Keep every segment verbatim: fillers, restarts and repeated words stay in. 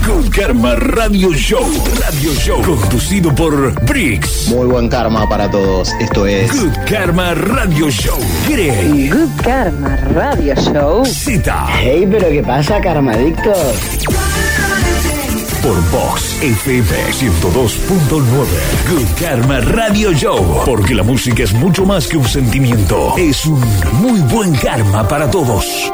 Good Karma Radio Show. Radio Show. Conducido por Briggs. Muy buen karma para todos. Esto es Good Karma Radio Show. Grey. Good Karma Radio Show. Zeta. Hey, pero ¿qué pasa, karmadictos? Por Vox F M ciento dos punto nueve. Good Karma Radio Show. Porque la música es mucho más que un sentimiento. Es un muy buen karma para todos.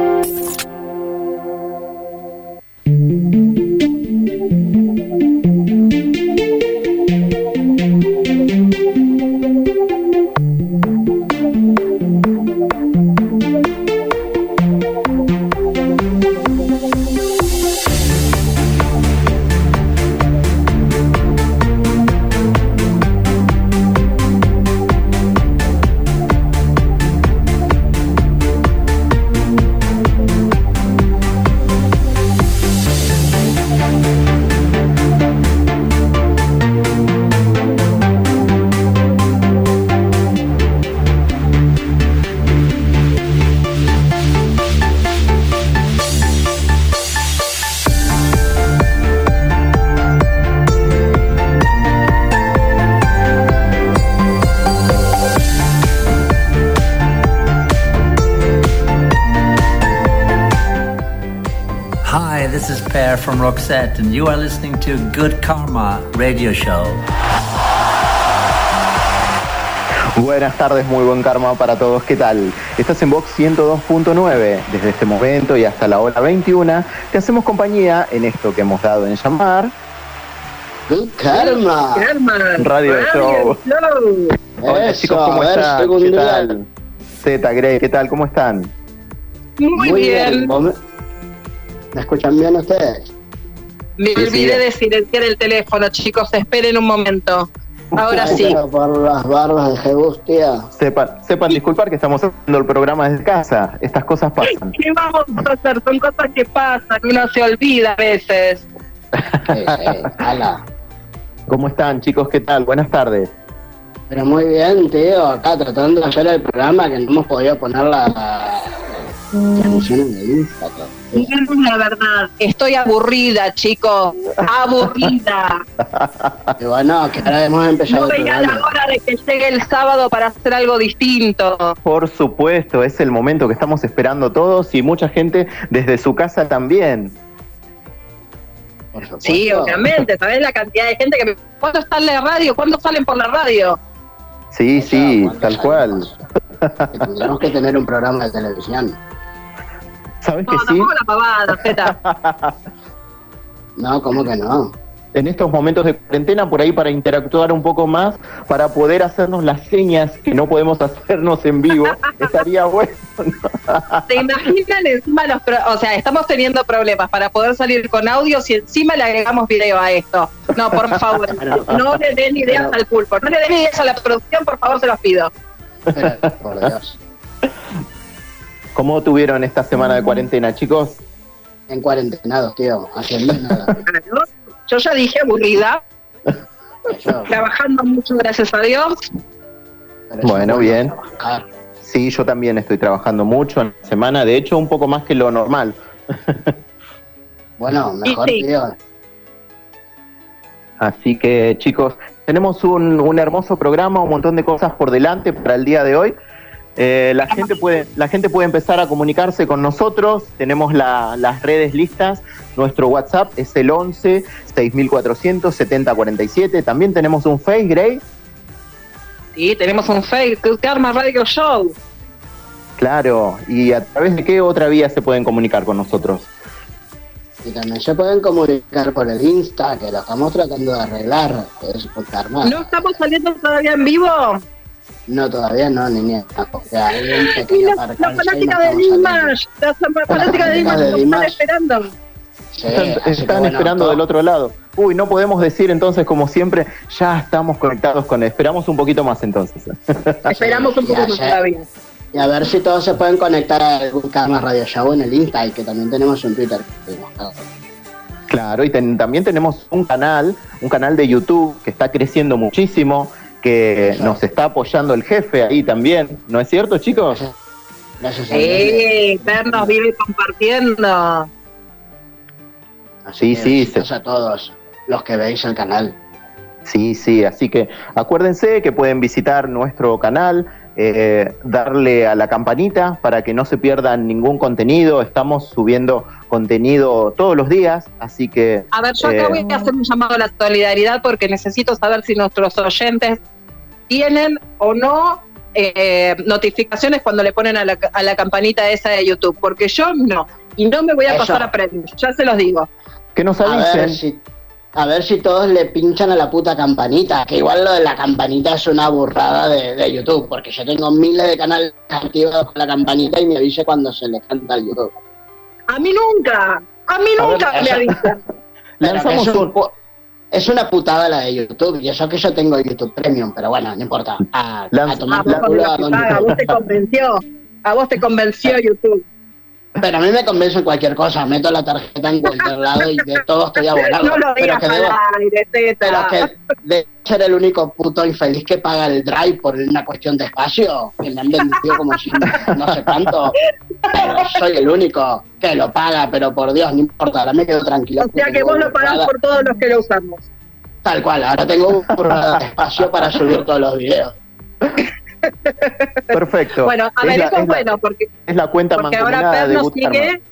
From Roxette, and you are listening to Good Karma Radio Show. Buenas tardes, muy buen karma para todos. ¿Qué tal? Estás en Vox ciento dos punto nueve. Desde este momento y hasta la hora veintiuna te hacemos compañía en esto que hemos dado en llamar Good Karma, Good Karma Radio, Radio Show. Show. Hola Eso, chicos, ¿cómo están? ¿Qué tal? Zeta, Grey, ¿qué tal? ¿Cómo están? Muy, Muy bien. bien. ¿Me escuchan bien ustedes? Me sí, olvidé sí. de silenciar el teléfono, chicos, esperen un momento. Ahora Ay, sí. Pero por las barbas de Jebus, tía. Sepan, sepan disculpar que estamos haciendo el programa desde casa. Estas cosas pasan. ¿Qué vamos a hacer? Son cosas que pasan, uno se olvida a veces. Eh, eh, ala. ¿Cómo están, chicos? ¿Qué tal? Buenas tardes. Pero muy bien, tío. Acá tratando de hacer el programa que no hemos podido poner la... la... transmisión en el Instagram. La verdad, estoy aburrida, chicos, aburrida. Y bueno, que ahora hemos empezado. No veía la hora de que llegue el sábado para hacer algo distinto. Por supuesto, es el momento que estamos esperando todos y mucha gente desde su casa también. Sí, obviamente, ¿sabés la cantidad de gente que me... ¿Cuándo está en la radio? ¿Cuándo salen por la radio? Sí, sí, tal cual. Tendremos que tener un programa de televisión. ¿Sabes no, que sí? No, la pavada, Zeta. No, ¿cómo que no? En estos momentos de cuarentena, por ahí para interactuar un poco más, para poder hacernos las señas que no podemos hacernos en vivo, estaría bueno. ¿Se imaginan encima los... Pro- o sea, estamos teniendo problemas para poder salir con audio si encima le agregamos video a esto? No, por favor, no le den ideas pero, al pulpo, no le den ideas a la producción, por favor, se los pido. Pero, por Dios. ¿Cómo tuvieron esta semana de cuarentena, chicos? En cuarentenados, tío, haciendo nada. Yo ya dije aburrida. Yo. Trabajando mucho, gracias a Dios. Bueno, bien. Trabajar. Sí, yo también estoy trabajando mucho en la semana, de hecho un poco más que lo normal. Bueno, mejor, sí. Tío. Así que, chicos, tenemos un, un hermoso programa, un montón de cosas por delante para el día de hoy. Eh, la gente puede la gente puede empezar a comunicarse con nosotros, tenemos la, las redes listas, nuestro WhatsApp es el once seis mil cuatrocientos setenta cuarenta y siete, también tenemos un Face, Grey. Sí, tenemos un Face, Good Karma Radio Show. Claro, ¿y a través de qué otra vía se pueden comunicar con nosotros? Y también se pueden comunicar por el Insta, que lo estamos tratando de arreglar, que es Good Karma. ¿No estamos saliendo todavía en vivo? No, todavía no, niña. O sea, alguien que y la, la fanática de Dimash, la fanática de Dimash nos están esperando. Sí, están están bueno, esperando todo. Del otro lado. Uy, no podemos decir entonces, como siempre, ya estamos conectados con él. Esperamos un poquito más entonces. Esperamos un poco más todavía. Y a ver si todos se pueden conectar a Good Karma Radio Show en el Insta, y que también tenemos un Twitter. Claro, y ten, también tenemos un canal, un canal de YouTube que está creciendo muchísimo, que nos está apoyando el jefe ahí también, ¿no es cierto, chicos? Gracias. Sí, Ver nos vive compartiendo. Así Sí, que sí, besitos se- a todos los que veis el canal. Sí, sí, así que acuérdense que pueden visitar nuestro canal, eh, darle a la campanita para que no se pierdan ningún contenido. Estamos subiendo contenido todos los días, así que... A ver, yo acá eh, voy a hacer un llamado a la solidaridad porque necesito saber si nuestros oyentes tienen o no eh, notificaciones cuando le ponen a la, a la campanita esa de YouTube, porque yo no, y no me voy a Eso. pasar a premios, ya se los digo. que nos A ver avisen. si, a ver si todos le pinchan a la puta campanita, que igual lo de la campanita es una burrada de, de YouTube, porque yo tengo miles de canales activados con la campanita y me avise cuando se les canta el YouTube. A mí nunca, a mí A ver, nunca me eso- avisan. Pero que Lanzamos es, un un... pu- es una putada la de YouTube, y eso que yo tengo YouTube Premium, pero bueno, no importa. A, Lanza- a tomar A por vos, la- culo a te don paga, a YouTube. vos te convenció, a vos te convenció YouTube. Pero a mí me convence en cualquier cosa, meto la tarjeta en cualquier lado y de todo estoy abonado. No lo pero digas que al debo, aire, pero teta. que de ser el único puto infeliz que paga el Drive por una cuestión de espacio, que me han vendido como si no sé cuánto, pero soy el único que lo paga, pero por Dios, no importa, ahora me quedo tranquilo. O sea porque que tengo vos lo pagás burrada- por todos los que lo usamos. Tal cual, ahora tengo un burrada de espacio para subir todos los videos. Perfecto. Bueno, a Es ver, la- eso es es la- bueno, porque, Es la cuenta porque ahora mancomunada Per de nos Good Karma. sigue.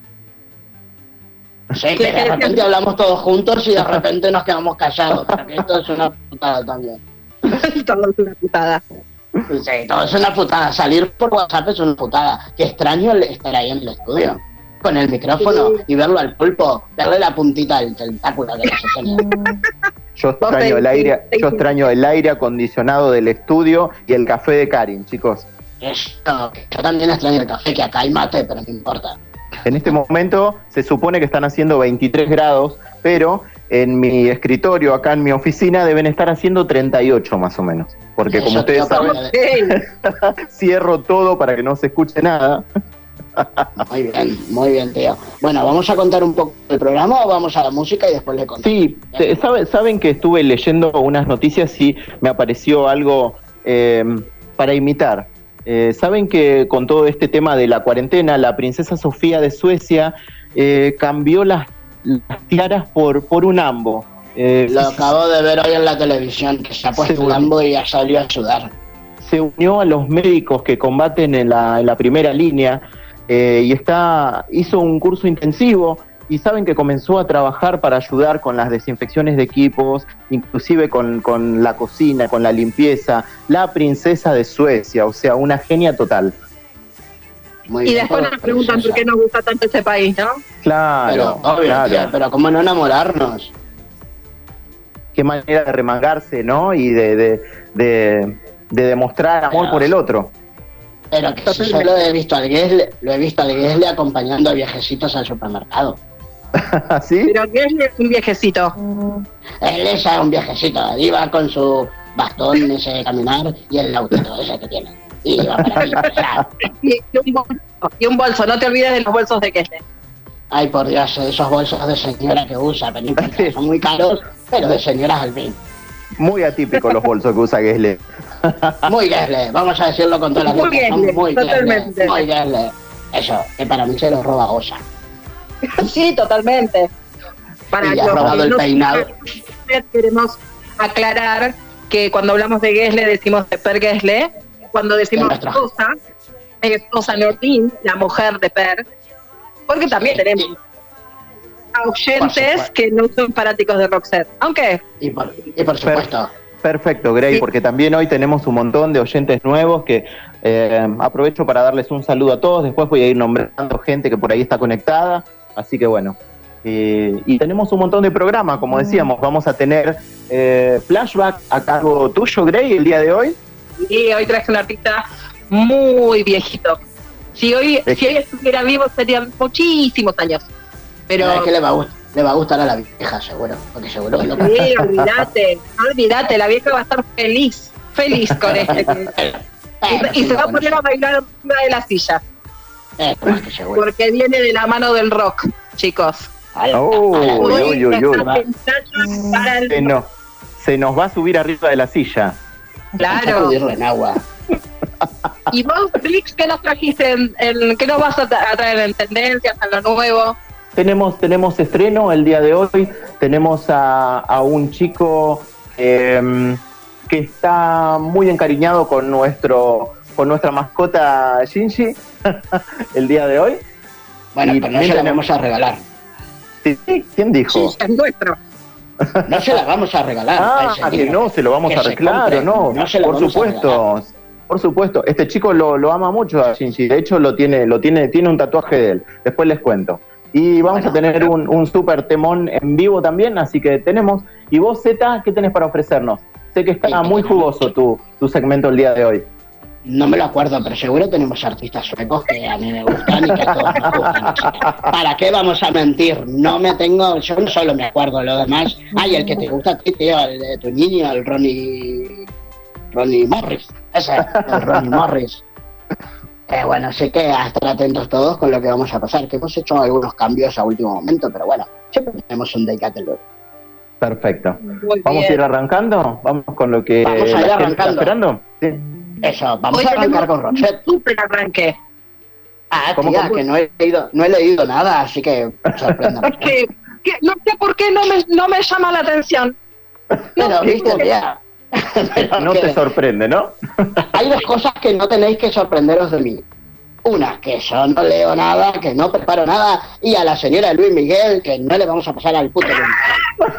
Sí, que de repente hablamos todos juntos y de repente nos quedamos callados, porque esto es una putada también. Todo es una putada. Sí, todo es una putada. Salir por WhatsApp es una putada. Qué extraño el estar ahí en el estudio, con el micrófono Sí. y verlo al pulpo, darle la puntita del tentáculo que no se tenía. Yo Vos extraño te- el aire, te- yo extraño el aire acondicionado del estudio y el café de Karin, chicos. Esto, yo también extraño el café, que acá hay mate, pero no importa. En este momento se supone que están haciendo veintitrés grados, pero en mi escritorio, acá en mi oficina, deben estar haciendo treinta y ocho más o menos. Porque Eso como ustedes te iba a saben, Sí. cierro todo para que no se escuche nada. Muy bien, muy bien, tío. Bueno, ¿vamos a contar un poco del programa o vamos a la música y después le contamos? Sí, te- sabe- saben que estuve leyendo unas noticias y me apareció algo eh, para imitar. Eh, saben que con todo este tema de la cuarentena, la princesa Sofía de Suecia eh, cambió las, las tiaras por, por un ambo. Eh, Lo acabo de ver hoy en la televisión, que se ha puesto Seguro. el ambo y ya salió a sudar. se unió a los médicos que combaten en la, en la primera línea eh, y está hizo un curso intensivo y saben que comenzó a trabajar para ayudar con las desinfecciones de equipos, inclusive con, con la cocina, con la limpieza, la princesa de Suecia, o sea, una genia total. Muy Y bien, después por nos preguntan por qué nos gusta tanto ese país, ¿no? Claro, Pero, obvio, claro. tía, pero ¿cómo no enamorarnos? Qué manera de remangarse, ¿no? Y de, de, de, de demostrar amor Pero- por el otro. Pero que si solo he visto al Gesle, lo he visto al Gesle acompañando a viejecitos al supermercado. ¿Sí? Pero que él es un viejecito. Él es un viejecito, iba con su bastón ese de caminar y el autito ese que tiene. Y iba para aquí, para allá. Y, y un bolso, y un bolso, no te olvides de los bolsos de Kessler. Ay, por Dios, esos bolsos de señora que usa, pero no importa, son muy caros, pero de señoras al fin. Muy atípicos los bolsos que usa Gesle. Muy Gesle, vamos a decirlo con todas las Muy letras, son Gesle, muy totalmente. Gesle, muy Gesle. Eso, que para mí se lo roba Goya. Sí, totalmente. Para Y le ha los robado que el no peinado. saben, queremos aclarar que cuando hablamos de Gesle decimos de Per Gesle, cuando decimos De nuestra- Rosa, es Rosa Nordin, la mujer de Per, porque también tenemos a oyentes supuesto. que no son fanáticos de Roxette. Aunque Y por, y por supuesto, Perfecto, Grey, Sí. porque también hoy tenemos un montón de oyentes nuevos que eh, aprovecho para darles un saludo a todos. Después voy a ir nombrando gente que por ahí está conectada. Así que bueno. Eh, y tenemos un montón de programas, como decíamos. Vamos a tener eh, flashback a cargo tuyo, Grey, el día de hoy. y hoy traje un artista muy viejito. Si hoy, Es- si hoy estuviera vivo serían muchísimos años. Pero es que le va, a gust- le va a gustar a la vieja, seguro, porque seguro que lo sí, olvídate, olvídate, la vieja va a estar feliz, feliz con este. Y, y se va a poner a bailar encima de la silla, Eh, más que seguro. porque viene de la mano del rock, chicos. Ala, Oh, ala, uy, uy, uy, uy. Está pensando para el Se nos, se nos va a subir arriba de la silla. claro. sacudirlo en agua. Y vos, Flix, ¿qué nos trajiste? En, en- ¿Qué nos vas a, tra- a traer en tendencias, en lo nuevo? tenemos, tenemos estreno el día de hoy. Tenemos a, a un chico eh, que está muy encariñado con nuestro con nuestra mascota Shinji el día de hoy. Bueno, y pero no se la vamos a regalar. ¿Sí? ¿Quién dijo? Sí, es nuestro. No se la vamos a regalar. Ah, que no, se lo vamos a regalar, claro, no, no se la por vamos supuesto. Por supuesto, este chico lo, lo ama mucho a Shinji, de hecho lo tiene, lo tiene, tiene un tatuaje de él, después les cuento. Y vamos bueno, a tener un, un super temón en vivo también, así que tenemos. Y vos, Zeta, ¿qué tenés para ofrecernos? Sé que está sí, muy jugoso tu, tu segmento el día de hoy. No me lo acuerdo, pero seguro tenemos artistas suecos que a mí me gustan y que a todos nos gustan. ¿Para qué vamos a mentir? No me tengo, yo no solo me acuerdo, lo demás. Ay, el que te gusta a ti, tío, el de tu niño, el Ronnie... Ronnie Morris. Ese, el Ronnie Morris. Eh, bueno, así que a estar atentos todos con lo que vamos a pasar, que hemos hecho algunos cambios a último momento, pero bueno, siempre tenemos un Day Catalog. Perfecto. ¿Vamos a ir arrancando? ¿Vamos con lo que vamos a ir la arrancando. Gente está esperando? Sí. Eso, vamos Hoy a arrancar con Roxette. Súper arranque. Ah, ¿Cómo, tía, cómo? que no he leído, no he leído nada, así que sorpréndame. Es que, que no sé por qué no me, no me llama la atención. Pero, No, viste, tía. Pero no que te sorprende, ¿no? hay dos cosas que no tenéis que sorprenderos de mí. Una, que yo no leo nada, que no preparo nada, y a la señora Luis Miguel, que no le vamos a pasar al puto Luis Miguel.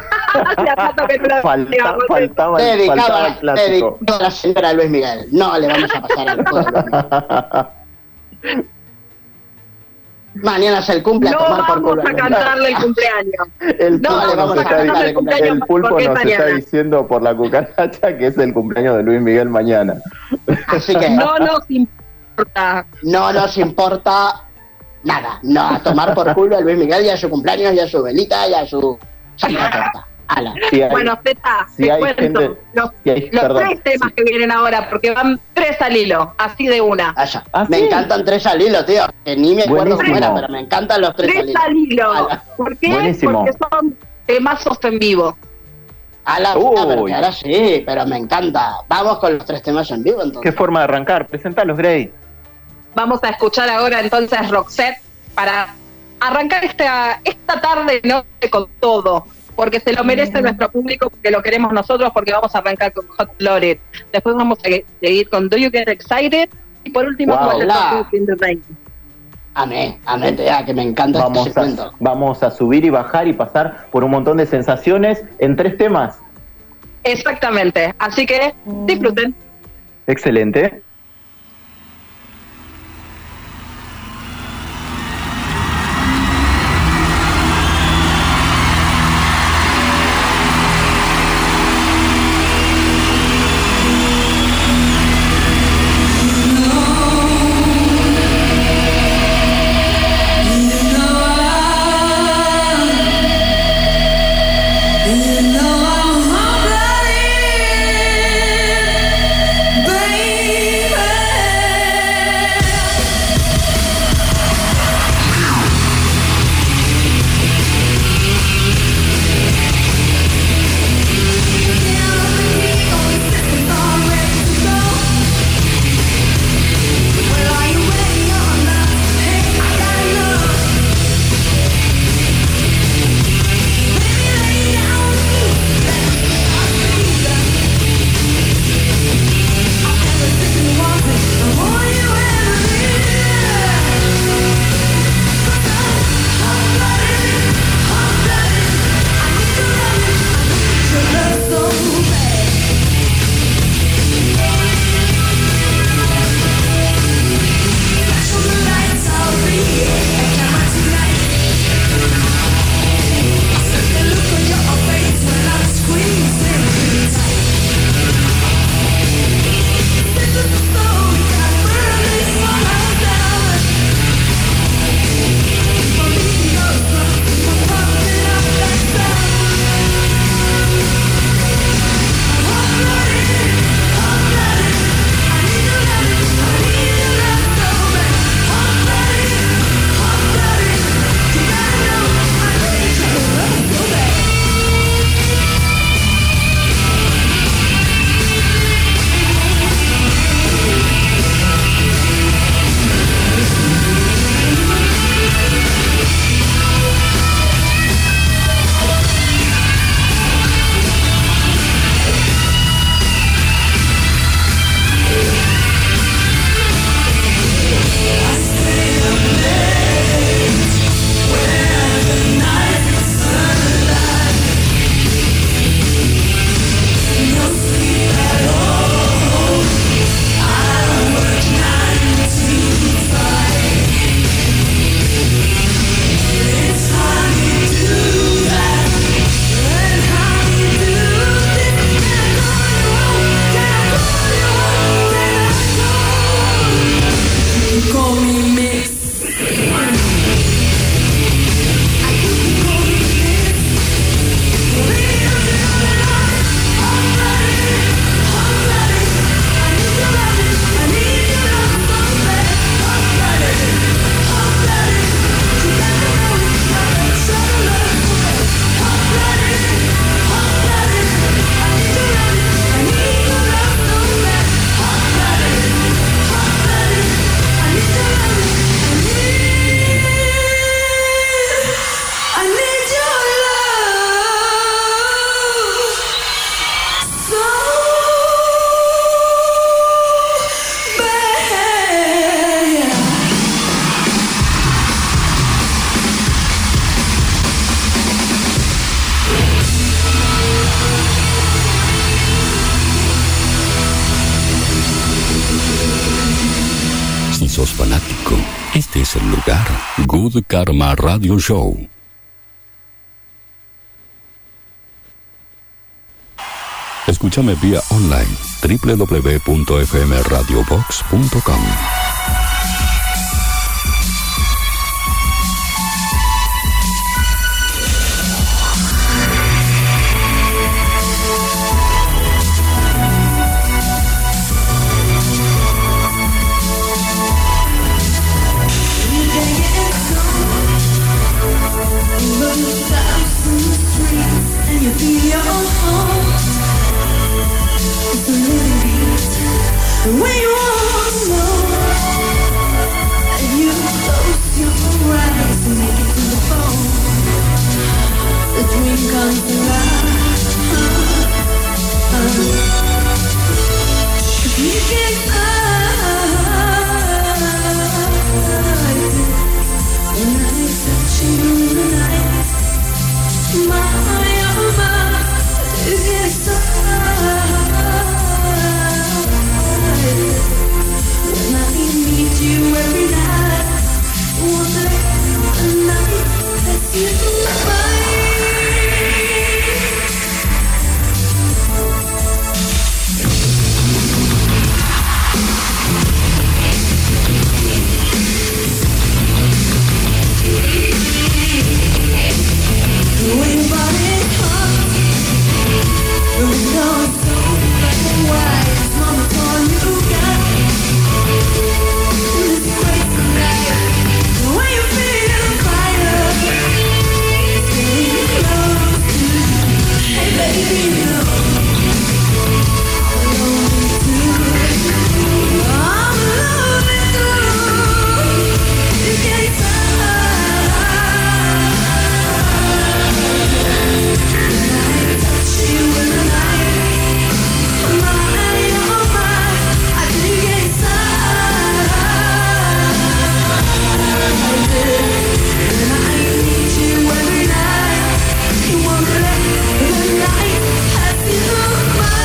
Falta, faltaba, el, faltaba el clásico. Dedicado a la señora Luis Miguel, no le vamos a pasar al puto Luis Miguel. Mañana es el cumple, no a tomar por culo. vamos a cantarle el cumpleaños. El no, pulpo, vamos nos, a está, cantarle el cumpleaños el pulpo nos está mañana. diciendo por la cucaracha que es el cumpleaños de Luis Miguel mañana. Así que no nos importa. No nos importa nada. No, a tomar por culo a Luis Miguel y a su cumpleaños y a su velita y a su santa torta. Ala. Si hay, bueno, Zeta, si te hay cuento gente, los, si hay, los perdón, tres temas sí. que vienen ahora, porque van tres al hilo, así de una. Allá. ¿Ah, me sí? encantan tres al hilo, tío. Que ni me acuerdo Buenísimo. cómo era, pero me encantan los tres, Tres al hilo. al hilo. ¿Por qué? Buenísimo. Porque son temazos en vivo. A la puta, Uy. pero que ahora sí, pero me encanta. Vamos con los tres temas en vivo, entonces. ¿Qué forma de arrancar? Presentalos, Grey. Vamos a escuchar ahora entonces Roxette para arrancar esta, esta tarde noche con todo, porque se lo merece nuestro público, porque lo queremos nosotros, porque vamos a arrancar con Hot Loaded. Después vamos a seguir con Do You Get Excited y por último Wow. con The Hola. Talk in the Rain. Amén, amén, tía, que me encanta Vamos este a, segmento. vamos a subir y bajar y pasar por un montón de sensaciones en tres temas. Exactamente, así que disfruten. Excelente. No, I'm hungry, baby. los fanáticos, este es el lugar. Good Karma Radio Show. Escúchame vía online doble u doble u doble u punto f m radio box punto com. When you want more, and you close your eyes and make it to the phone, the dream comes alive. If you get eyes, when I touch you tonight, my, oh my, you get started. When I meet you every night, one day, a night that you find. When your body's hot, the window is so black and white, mama's all you got. This crazy night, when you feel fire, stay close to you. Hey baby, no, I'm lonely too. I'm lonely too. You can't stop. When I touch you in the night, my, oh my, I can get inside. When I need you every night, you won't let the night pass you by.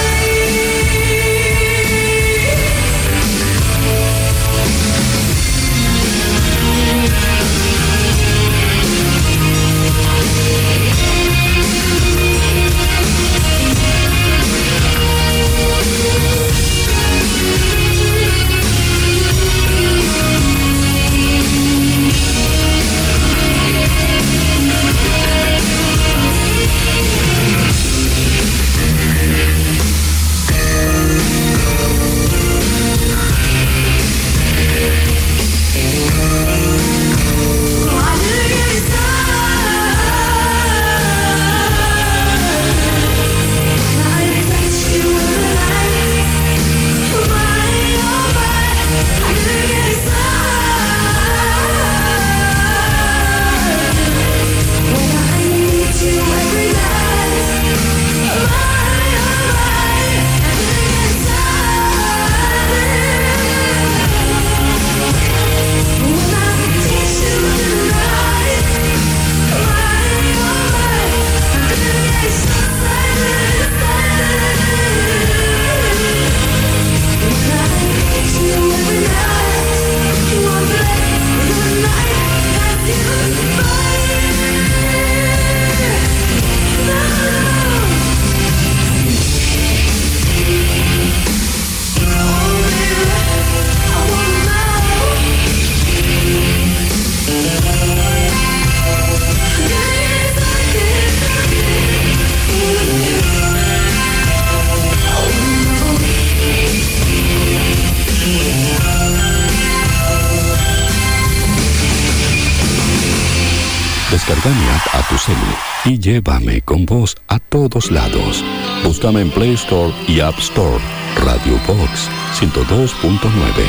Descargame a tu celu y llévame con vos a todos lados. Búscame en Play Store y App Store. Radio Box ciento dos punto nueve.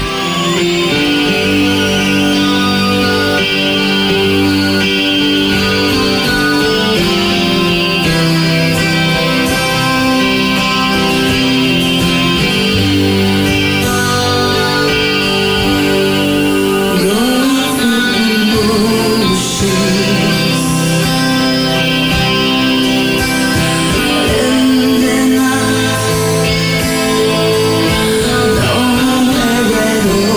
Don't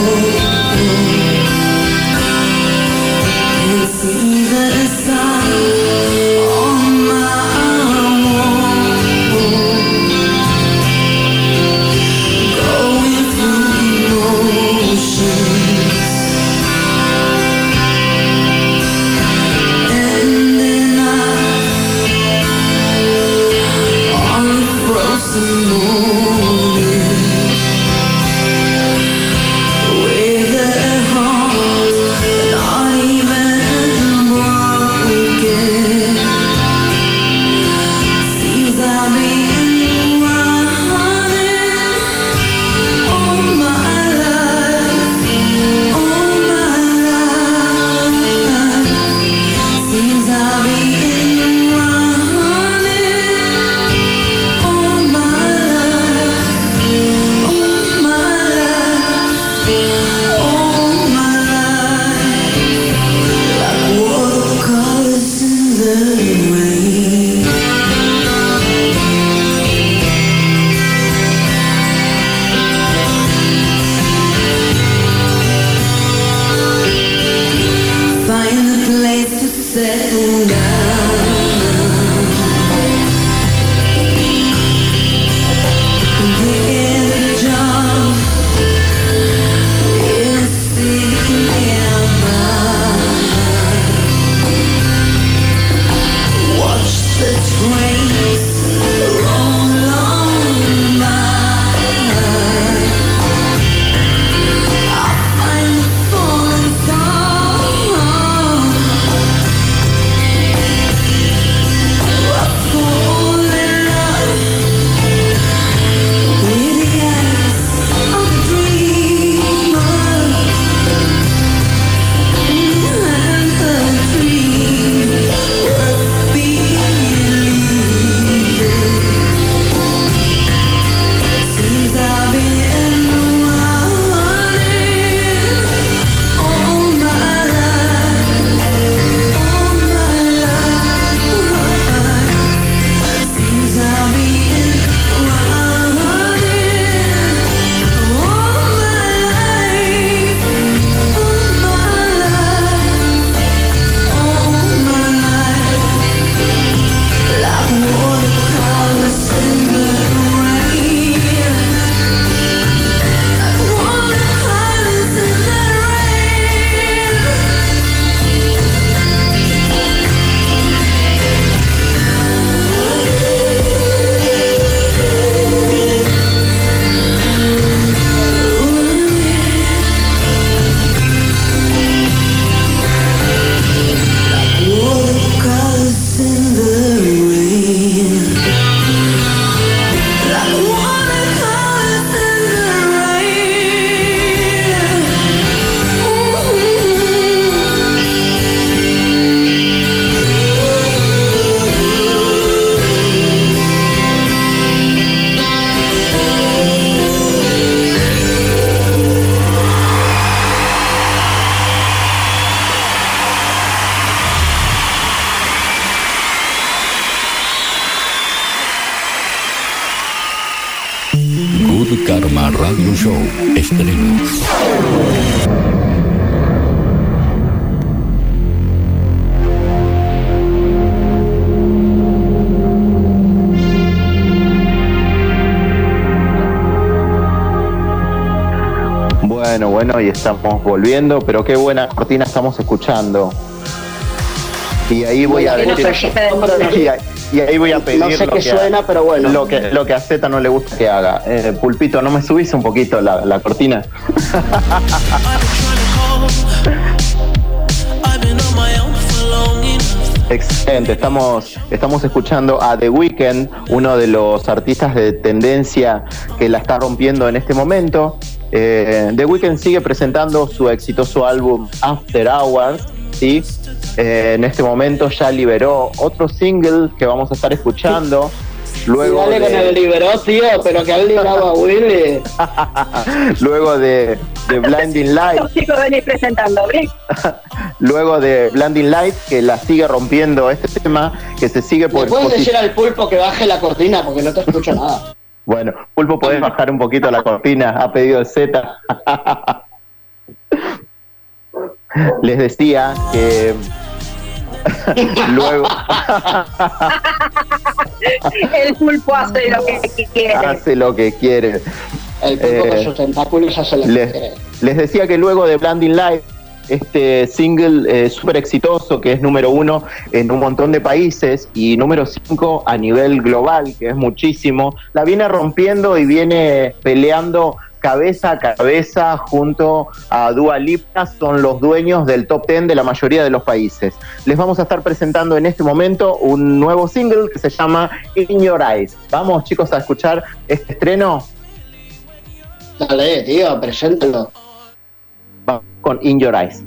Good Karma Radio Show. Estreno. Bueno, bueno, y estamos volviendo, pero qué buena cortina estamos escuchando. Y ahí voy a decir, y ahí, y ahí voy a pedir no sé lo qué que suena, a, pero bueno. Lo que, lo que a Z no le gusta que haga. Eh, Pulpito, ¿no me subís un poquito la, la cortina? Excelente, estamos, estamos escuchando a The Weeknd, uno de los artistas de tendencia que la está rompiendo en este momento. Eh, The Weeknd sigue presentando su exitoso álbum After Hours, ¿sí? Eh, en este momento ya liberó otro single que vamos a estar escuchando. Luego sí, dale de... con el liberó, tío, pero que han liberado a Willy. Luego de, de Blinding Light. Los chicos venís presentando, ¿ves? Luego de Blinding Light, que la sigue rompiendo este tema, que se sigue por... ¿Le puedes decir al Pulpo que baje la cortina? Porque no te escucho nada. Bueno, Pulpo, ¿podés bajar un poquito la cortina? Ha pedido el Z. Les decía que... Luego... El Pulpo hace lo que quiere. Hace lo que quiere. El Pulpo Eh, con sus tentáculos hace lo que les, quiere. les decía que luego de Blinding Light, este single eh, súper exitoso, que es número uno en un montón de países y número cinco a nivel global, que es muchísimo, la viene rompiendo y viene peleando cabeza a cabeza junto a Dua Lipa. Son los dueños del top ten de la mayoría de los países. Les vamos a estar presentando en este momento un nuevo single que se llama In Your Eyes. Vamos, chicos, a escuchar este estreno. Dale, tío, preséntalo. Vamos con In Your Eyes.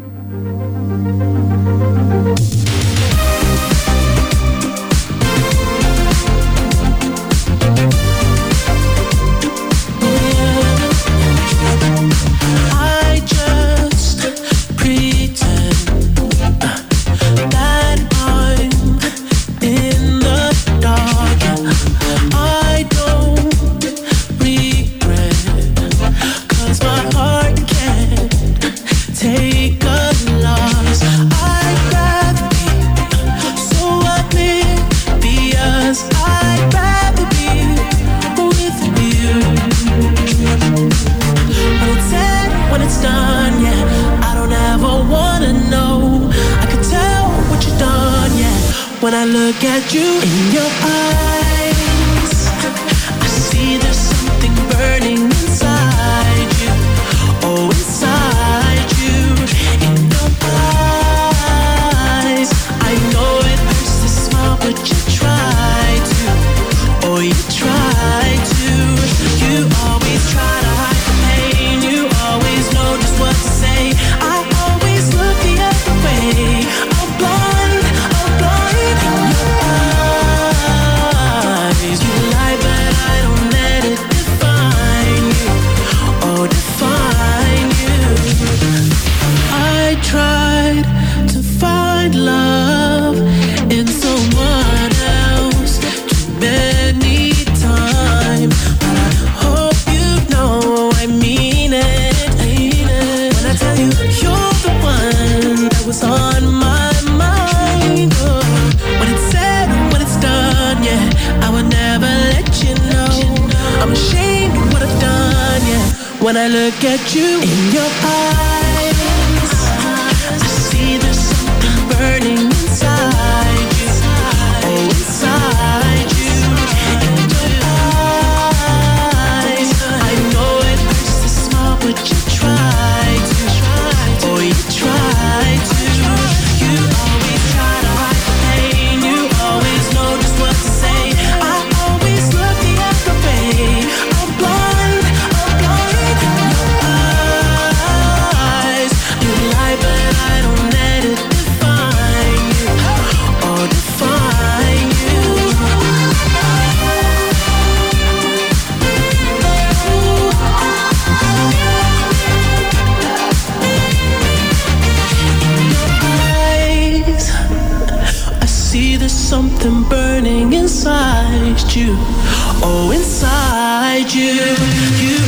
I just pretend that I'm in the dark. I don't regret, 'cause my heart can't take a loss. I'd rather be so oblivious. I'd rather be with you. When it's said, when it's done, yeah, I don't ever wanna know. I can tell what you've done, yeah, when I look at you in your eyes. I see there's something burning inside you. Oh, inside you, in your eyes. I know it hurts to smile, but you try to. Oh, you try to. You always try to hide the pain. You always know just what to say. I always look the other way. I'm blind, I'm blind in your eyes. You lie, but I don't let it define you. Oh, define you. I tried to find love in someone else too many times, but I hope you know I mean it. I mean it. When I tell you you're the one that was on my mind. Oh, when it's said, when it's done, yeah, I would never let you know. I'm ashamed of what I've done, yeah, when I look at you in your eyes. I see there's something burning inside you. Oh, inside you, in your eyes. I know it hurts to smile, but you try to. Oh, you try to. You always try to hide the pain. You always know just what to say. I always look the other way. I'm blind, I'm blind in your eyes. You lie, but I don't let it define you. Oh, define you. Eyes, I see there's something burning inside you. Oh, inside you. You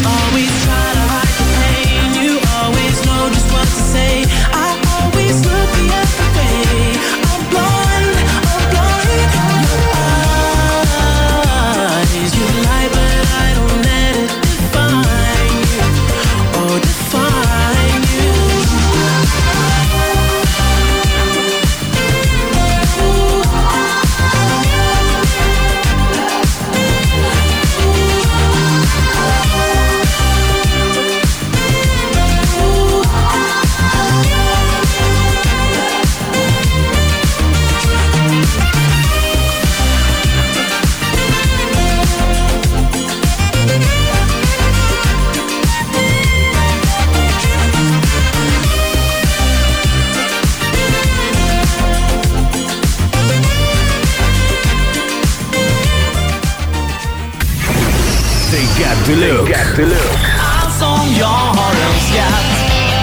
got the look. Got the look. Allt som jag har önskat.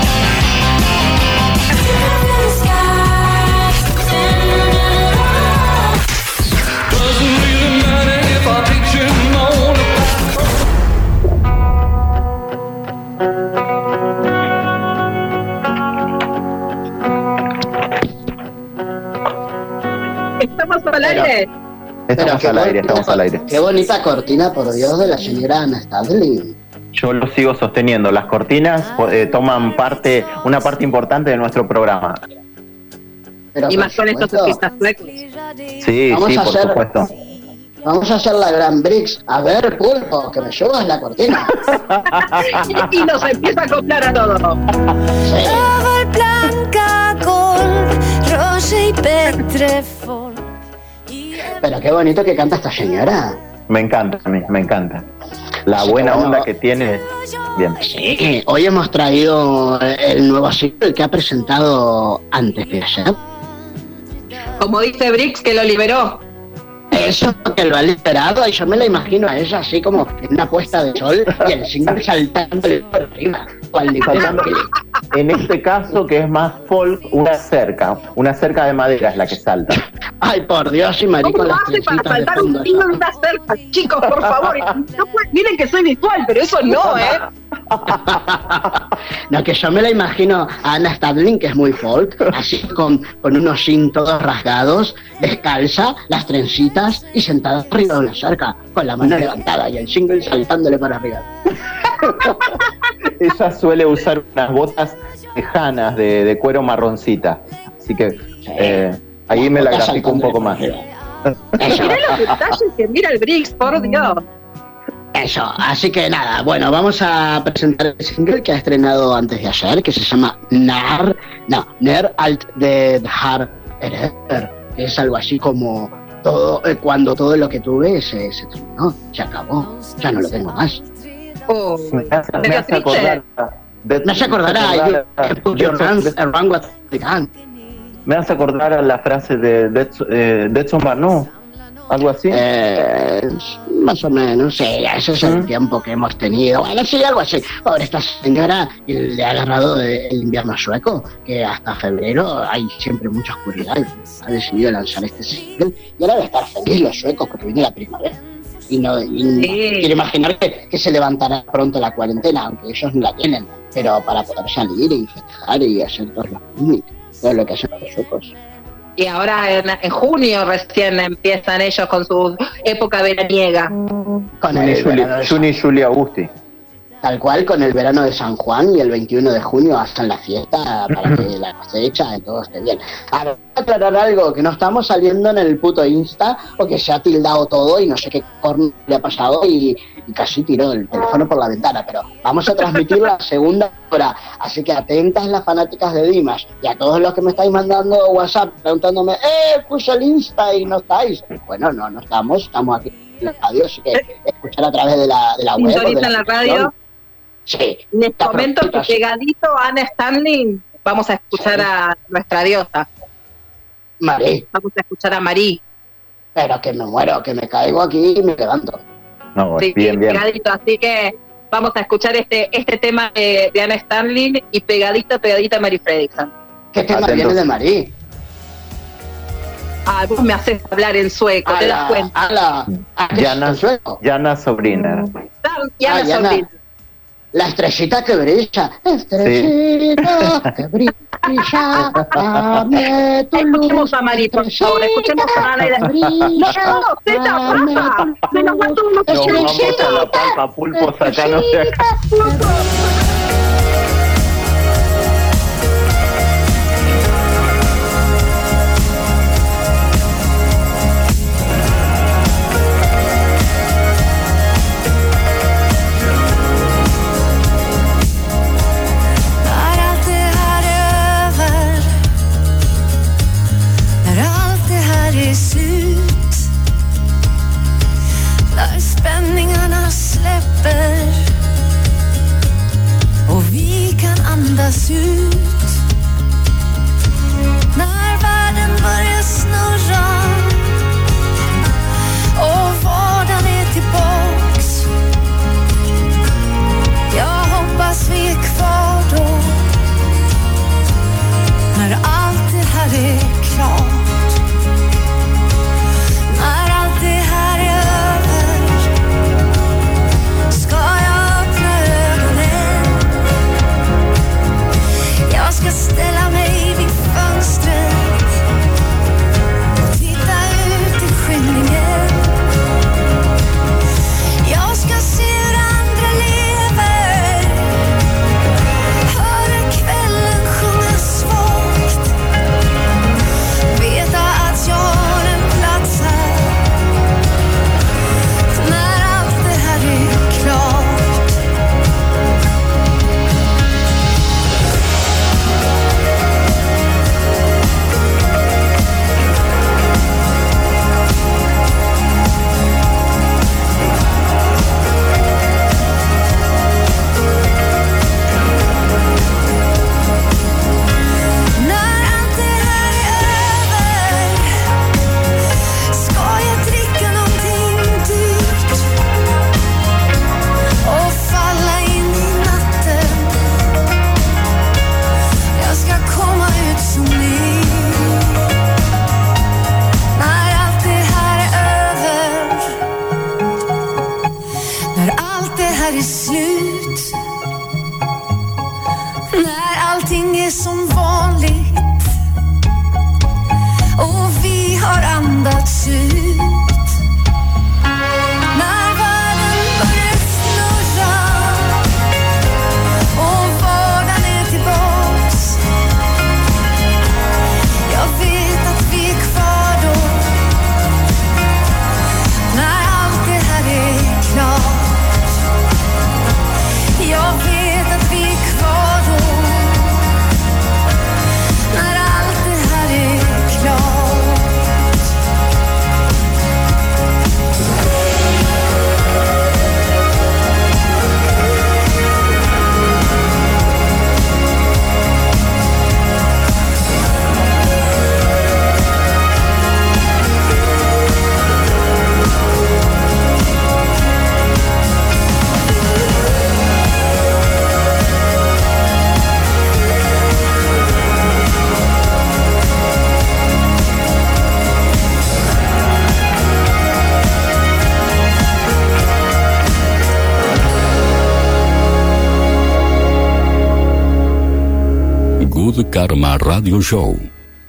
Doesn't really matter if I picture more. Estamos al aire. Estamos Pero al qué aire, bonita- estamos al aire. Qué bonita cortina, por Dios, de la señora Ana Stadlin. Yo lo sigo sosteniendo. Las cortinas eh, toman parte, una parte importante de nuestro programa. Pero Y por más con estos supuesto, artistas suecos. Sí, Vamos sí, a por hacer- supuesto. Vamos a hacer la Gran Brix. A ver, Pulpo, que me subas la cortina. Y nos empieza a acoplar a todos. Sí. Över blanka golv rör sig bättre folk. Pero qué bonito que canta esta señora. Me encanta a mí, me encanta. La Sí, buena bueno. onda que tiene. Bien. Sí, hoy hemos traído el nuevo single que ha presentado antes de ayer. Como dice Brix, que lo liberó. Eso que lo ha liberado, y yo me la imagino a ella así como en una puesta de sol y el single saltándole por arriba. Cual Saltando. En este caso, que es más folk, una cerca. Una cerca de madera es la que salta. Ay, por Dios, y marico, ¿Cómo las hace para trencitas de saltar fondo. un tino en una cerca? Chicos, por favor. No puede- miren que soy visual, pero eso no, ¿eh? No, que yo me la imagino a Ana Stadlin, que es muy folk, así con, con unos jeans todos rasgados, descalza, las trencitas y sentada arriba de una cerca, con la mano levantada y el single saltándole para arriba. Ella suele usar unas botas lejanas de, de cuero marroncita. Así que eh, ahí me la Botas grafico un saltándole poco para más. arriba. Eso. Mirá los detalles que mira el Brix, por Dios. Eso, así que nada, bueno, vamos a presentar el single que ha estrenado antes de ayer, que se llama Nar, no, Ner Alt de Har Erer, que es algo así como todo, eh, cuando todo lo que tuve se, se terminó, se acabó, ya no lo tengo más. Oh, Me hace, me pero hace acordar. de- Me hace acordar a me You hace Can Put Your acordar- Hands Around What They Can. Me hace acordar a la frase de Detson Barnú, algo así. Eh, más o menos, sí, ese es el ¿Mm? tiempo que hemos tenido. Bueno, sí, algo así. Ahora esta señora le ha agarrado de- el invierno sueco, que hasta febrero hay siempre mucha oscuridad. Ha decidido lanzar este single y ahora debe estar feliz los suecos porque viene la primavera. Y no, y no Sí. quiero imaginar que, que se levantará pronto la cuarentena, aunque ellos no la tienen, pero para poder salir y festejar y hacer todos los picnics, todo lo que hacen los suecos. y ahora en, en junio recién empiezan ellos con su época veraniega. Con Juni el Juli, verano de Juni Juli Augusti. Tal cual, con el verano de San Juan y el veintiuno de junio hacen la fiesta para que la cosecha y todo esté bien. A ver, voy a aclarar algo, que no estamos saliendo en el puto Insta o que se ha tildado todo y no sé qué corno le ha pasado y, y casi tiró el teléfono por la ventana, pero vamos a transmitir la segunda hora, así que atentas las fanáticas de Dimas y a todos los que me estáis mandando WhatsApp preguntándome, eh, puse el Insta y no estáis. Bueno, no, no estamos, estamos aquí en la radio, así que escuchar a través de la, de la web. o de Sintonizan la radio. aplicación. Sí. Les Está comento que perfecto, pegadito a Ana Stanley vamos a escuchar Sí. a nuestra diosa. Marí, Vamos a escuchar a Marí. pero que me muero, que me caigo aquí y me levanto. No, Sí, bien, bien. pegadito. Así que vamos a escuchar este este tema de, de Ana Stanley y pegadito, pegadito a Mary Fredriksson. ¿Qué tema Atentos. viene de Marí? Ah, vos me haces hablar en sueco, A ¿te das la, cuenta? a la, a que Yana, es sueco. Yana Sobriner. Y Ana Ah, Yana. Sobrina. La estrellita que brilla, estrellita que brilla, dame tu luz. Escuchemos a Mari, por favor, escuchemos a Ana y la- Brilla, No, Zeta, dame pasa. tu Me lo mato uno. Nos vamos a la palpa, pulpo, sacanos de acá. När allt det här är över, när allt det här är slut, när spänningarna släpper och vi kan andas ut, när världen börjar snurra och vardagen är tillbaks, har andats ut. När världen börjar snurra och vardagen är tillbaks. Jag vet att vi är kvar då. När allt det här är klart. Jag vet att vi är kvar då. När allt det här är klart. Good Karma Radio Show.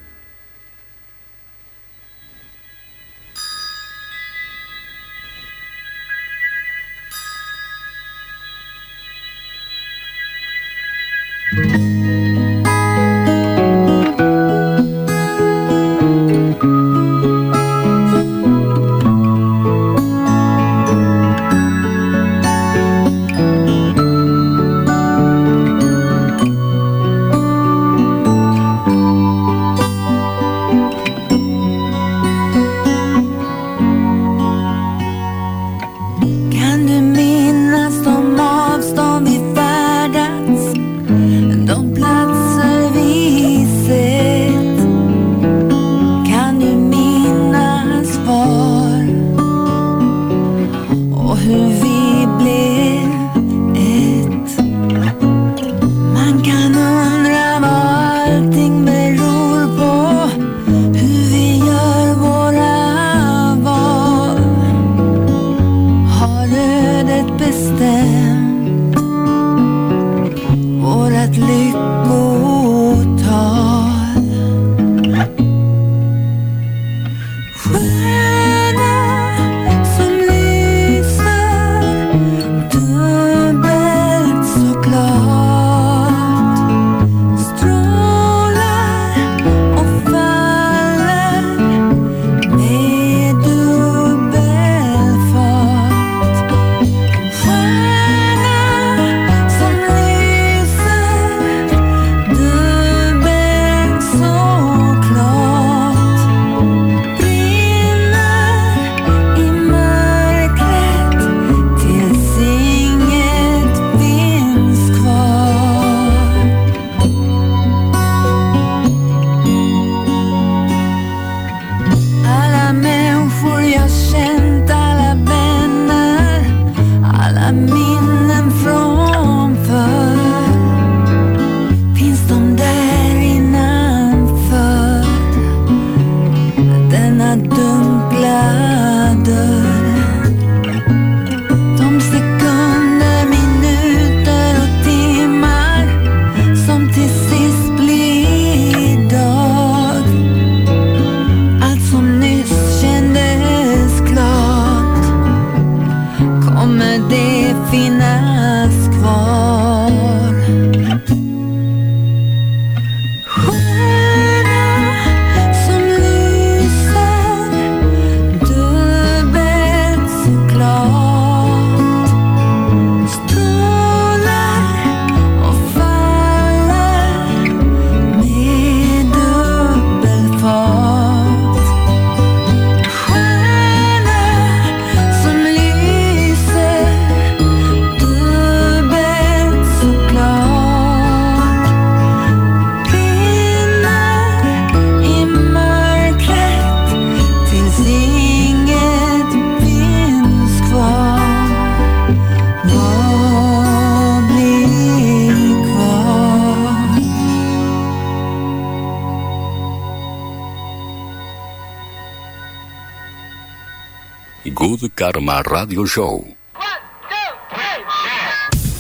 Good Karma Radio Show.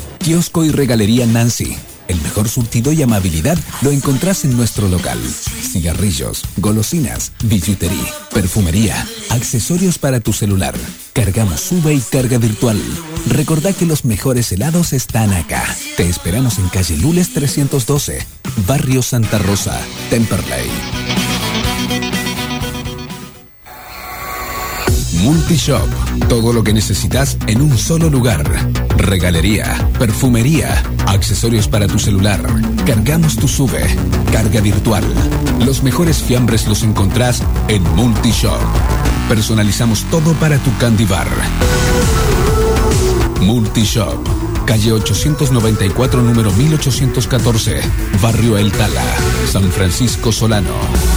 Kiosco y Regalería Nancy. El mejor surtido y amabilidad lo encontrás en nuestro local. cigarrillos, golosinas, billutería, perfumería, accesorios para tu celular. Cargamos sube y carga virtual. Recordá que los mejores helados están acá. Te esperamos en calle Lules trescientos doce, Barrio Santa Rosa, Temperley. Multishop, todo lo que necesitas en un solo lugar. Regalería, perfumería, accesorios para tu celular. Cargamos tu sube, carga virtual. Los mejores fiambres los encontrás en Multishop. Personalizamos todo para tu candy bar. Multishop, calle ochocientos noventa y cuatro, número mil ochocientos catorce, Barrio El Tala, San Francisco Solano.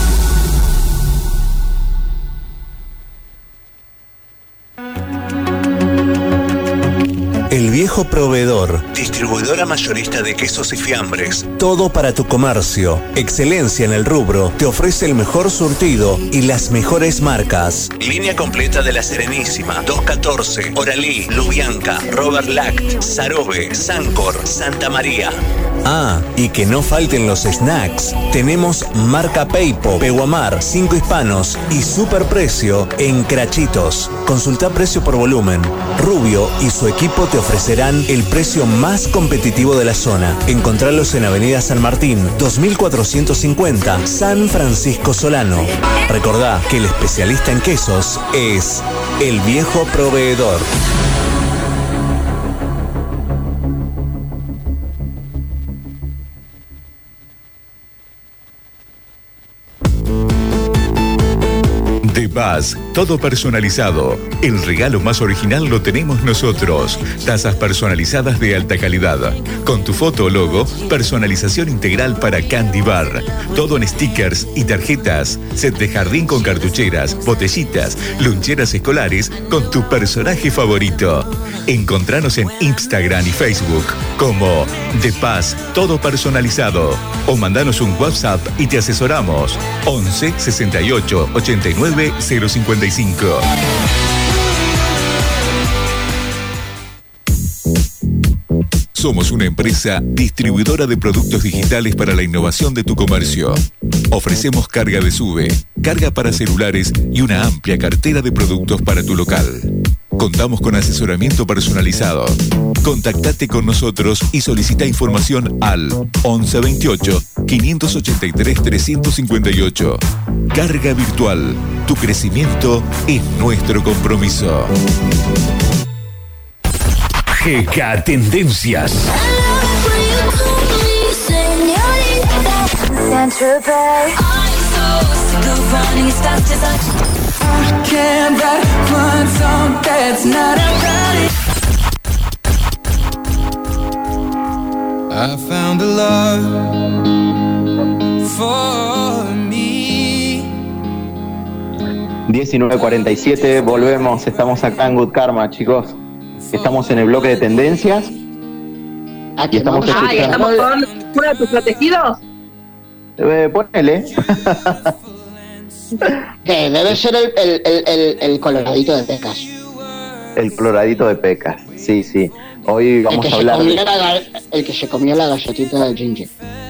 El Viejo Proveedor, distribuidora mayorista de quesos y fiambres. Todo para tu comercio. Excelencia en el rubro. Te ofrece el mejor surtido y las mejores marcas. Línea completa de La Serenísima, doscientos catorce, Oralí, Lubianca, Robert Lact, Sarobe, Sancor, Santa María. Ah, y que no falten los snacks. Tenemos marca Peipo, Peguamar, Cinco Hispanos y Superprecio en Crachitos. Consulta precio por volumen. Rubio y su equipo te ofrecerán el precio más competitivo de la zona. Encontralos en Avenida San Martín, dos mil cuatrocientos cincuenta, San Francisco Solano. Recordá que el especialista en quesos es El Viejo Proveedor. The Buzz, todo personalizado. El regalo más original lo tenemos nosotros. Tazas personalizadas de alta calidad. Con tu foto o logo, personalización integral para Candy Bar. Todo en stickers y tarjetas. Set de jardín con cartucheras, botellitas, loncheras escolares con tu personaje favorito. Encontranos en Instagram y Facebook como The Buzz, todo personalizado. O mandanos un WhatsApp y te asesoramos. once, sesenta y ocho, ochenta y nueve, cero cincuenta y cinco. Somos una empresa distribuidora de productos digitales para la innovación de tu comercio. Ofrecemos carga de sube, carga para celulares y una amplia cartera de productos para tu local. Contamos con asesoramiento personalizado. Contactate con nosotros y solicita información al once veintiocho, quinientos ochenta y tres, trescientos cincuenta y ocho. Carga virtual. Tu crecimiento es nuestro compromiso. G K Tendencias. I found a love for me. diecinueve cuarenta y siete, volvemos, estamos acá en Good Karma, chicos. Estamos en el bloque de tendencias. Aquí estamos Ah, ¿y estamos con uno de tus protegidos? Eh, ponele. Que debe ser el, el, el, el, el coloradito de Pecas. El coloradito de Pecas, sí, sí. Hoy vamos el a hablar de... la, el que se comió la galletita de Ginger.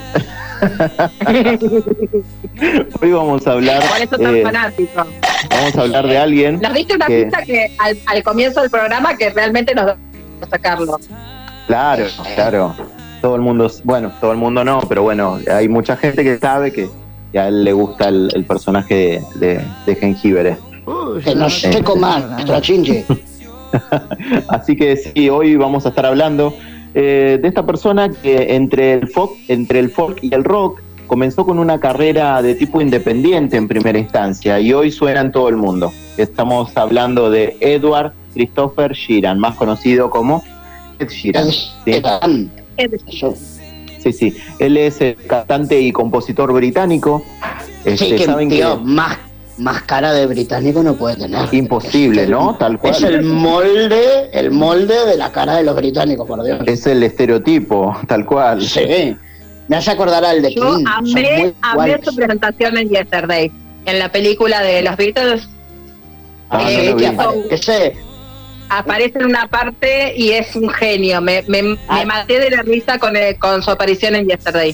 Hoy vamos a hablar... Por eso tan eh, fanático. Vamos a hablar de alguien... Nos diste una que... pista que al, al comienzo del programa que realmente nos da sacarlo. Claro, claro. Todo el mundo... Bueno, todo el mundo no, pero bueno, hay mucha gente que sabe que, que a él le gusta el, el personaje de, de, de Jengibre. Que no se coman, nuestra Ginger. Así que sí, hoy vamos a estar hablando eh, de esta persona que entre el folk, entre el folk y el rock comenzó con una carrera de tipo independiente en primera instancia y hoy suena en todo el mundo. Estamos hablando de Edward Christopher Sheeran, más conocido como Ed Sheeran. ¿Sí? Sí, sí. Él es el cantante y compositor británico. Este, sí, que ¿saben tío, que... más Más cara de británico no puede tener. Imposible, ¿no? Tal cual. Es el molde, el molde de la cara de los británicos, por Dios. Es el estereotipo, tal cual. Sí. Me hace acordar al de Yo King. amé, amé su presentación en Yesterday, en la película de los Beatles. Ah, eh, no que aparece, aparece en una parte y es un genio. Me, me, me maté de la risa con, el, con su aparición en Yesterday.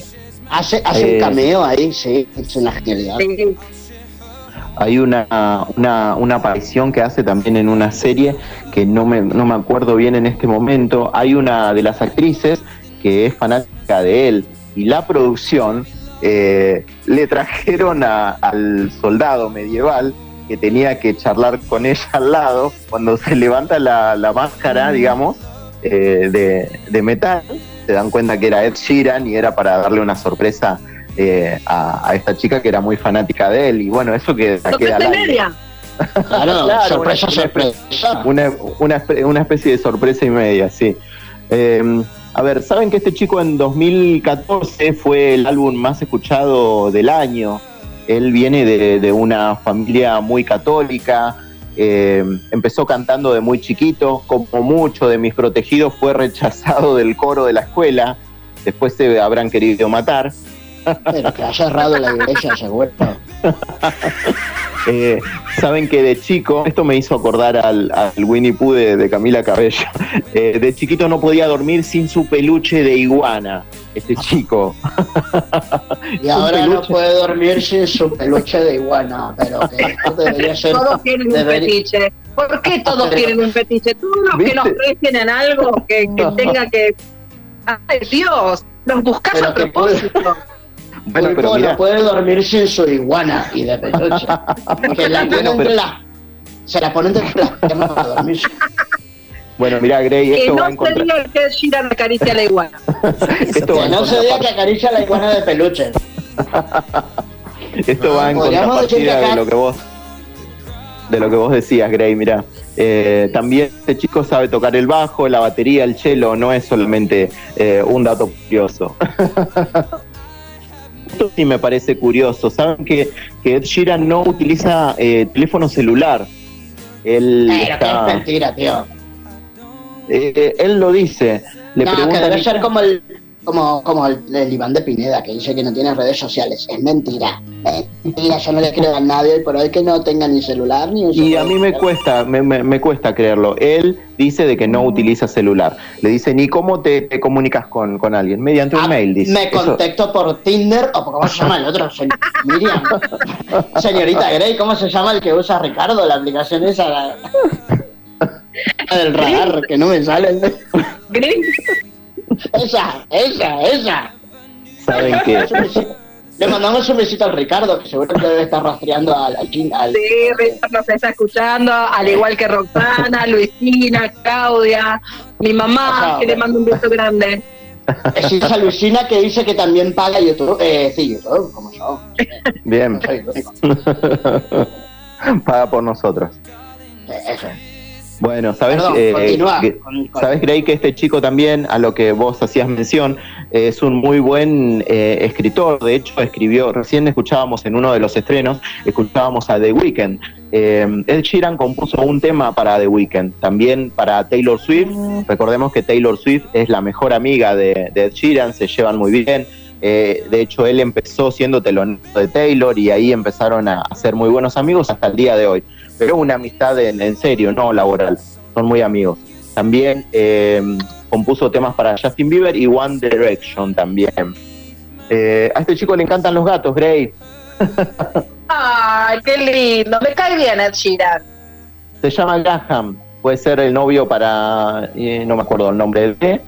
Hace, hace Eh, un cameo ahí, sí, es una genialidad. Sí. Hay una, una, una aparición que hace también en una serie que no me, no me acuerdo bien en este momento. Hay una de las actrices que es fanática de él y la producción eh, le trajeron a, al soldado medieval que tenía que charlar con ella al lado. Cuando se levanta la, la máscara, digamos, eh, de, de metal, se dan cuenta que era Ed Sheeran y era para darle una sorpresa Eh, a, a esta chica que era muy fanática de él, y bueno, eso que queda al aire. media. Claro, Claro, sorpresa, una, sorpresa. Una, una, una especie de sorpresa y media, sí. Eh, a ver, ¿saben que este chico en dos mil catorce fue el álbum más escuchado del año? Él viene de, de una familia muy católica, eh, empezó cantando de muy chiquito, como mucho de mis protegidos fue rechazado del coro de la escuela, después se habrán querido matar. Pero que ha cerrado la iglesia, seguro. Eh, Saben que de chico, esto me hizo acordar al, al Winnie Pooh de, de Camila Cabello, eh, de chiquito no podía dormir sin su peluche de iguana, este chico. Y ahora no puede dormir sin su peluche de iguana, pero que esto debería ser... Todos tienen debería- un fetiche. ¿Por qué todos Pero- tienen un fetiche? Todos los que ¿Viste? nos crecen en algo que, que No. tenga que... ¡Ay, Dios! Los buscas Pero a que propósito. Bueno, pero Pulpo mirá, no puede dormir sin su iguana y de peluche. Que la Bueno, pone pero- entre las... Se la pone entre las piernas para dormir. bueno, mirá, Grey, Que esto va no en contra. sería que Ed Sheeran acaricia a la iguana. Esto va Que en no se diga contrapar- que acaricia la iguana de peluche. Esto va en Podríamos decir que contrapartida acá- de lo que vos de lo que vos decías, Grey, mirá. Eh, también este chico sabe tocar el bajo, la batería, el cello, no es solamente eh, un dato curioso. Esto sí me parece curioso. Saben que, que Ed Sheeran no utiliza eh, teléfono celular. Él Pero que está, es mentira, tío. eh, él lo dice. Le No, que preguntan debe y- ser como el como, como el, el Iván de Pineda, que dice que no tiene redes sociales. Es mentira. Es mentira, yo no le creo a nadie por hoy que no tenga ni celular ni un Y a celular. mí me cuesta, me, me, me cuesta creerlo. Él dice de que no utiliza celular. Le dice, ni cómo te, te comunicas con, con alguien. Mediante un Ah, mail, dice. me Eso- contacto por Tinder, o ¿cómo se llama el otro? Se- Miriam. Señorita Grey, ¿cómo se llama el que usa Ricardo? La aplicación esa, la, la del radar, que no me sale. Green. Esa, esa, esa. Saben que... Le mandamos un besito al Ricardo, que seguro que debe estar rastreando al, al, chin- al- Sí, Richard nos está escuchando, al igual que Roxana, Luisina, Claudia, mi mamá, Ajá. que le mando un beso grande. Es esa Luisina que dice que también paga YouTube. Eh, sí, YouTube, como yo. Bien. Soy el único. Paga por nosotros. Eh, Eso. Bueno, ¿sabes? Perdón, eh, continúa. que- Con- con- ¿Sabes, Grey, que este chico también, a lo que vos hacías mención, eh, es un muy buen eh, escritor? De hecho, escribió, recién escuchábamos en uno de los estrenos, escuchábamos a The Weeknd. Eh, Ed Sheeran compuso un tema para The Weeknd, también para Taylor Swift. Recordemos que Taylor Swift es la mejor amiga de, de Ed Sheeran, se llevan muy bien. Eh, de hecho, él empezó siendo telonero de Taylor y ahí empezaron a, a ser muy buenos amigos hasta el día de hoy. Pero una amistad en, en serio, no laboral. Son muy amigos. También eh, compuso temas para Justin Bieber y One Direction también. Eh, a este chico le encantan los gatos, Grey. Ay, qué lindo, me cae bien Ed Sheeran. Se llama Graham. Puede ser el novio para... eh, no me acuerdo el nombre de...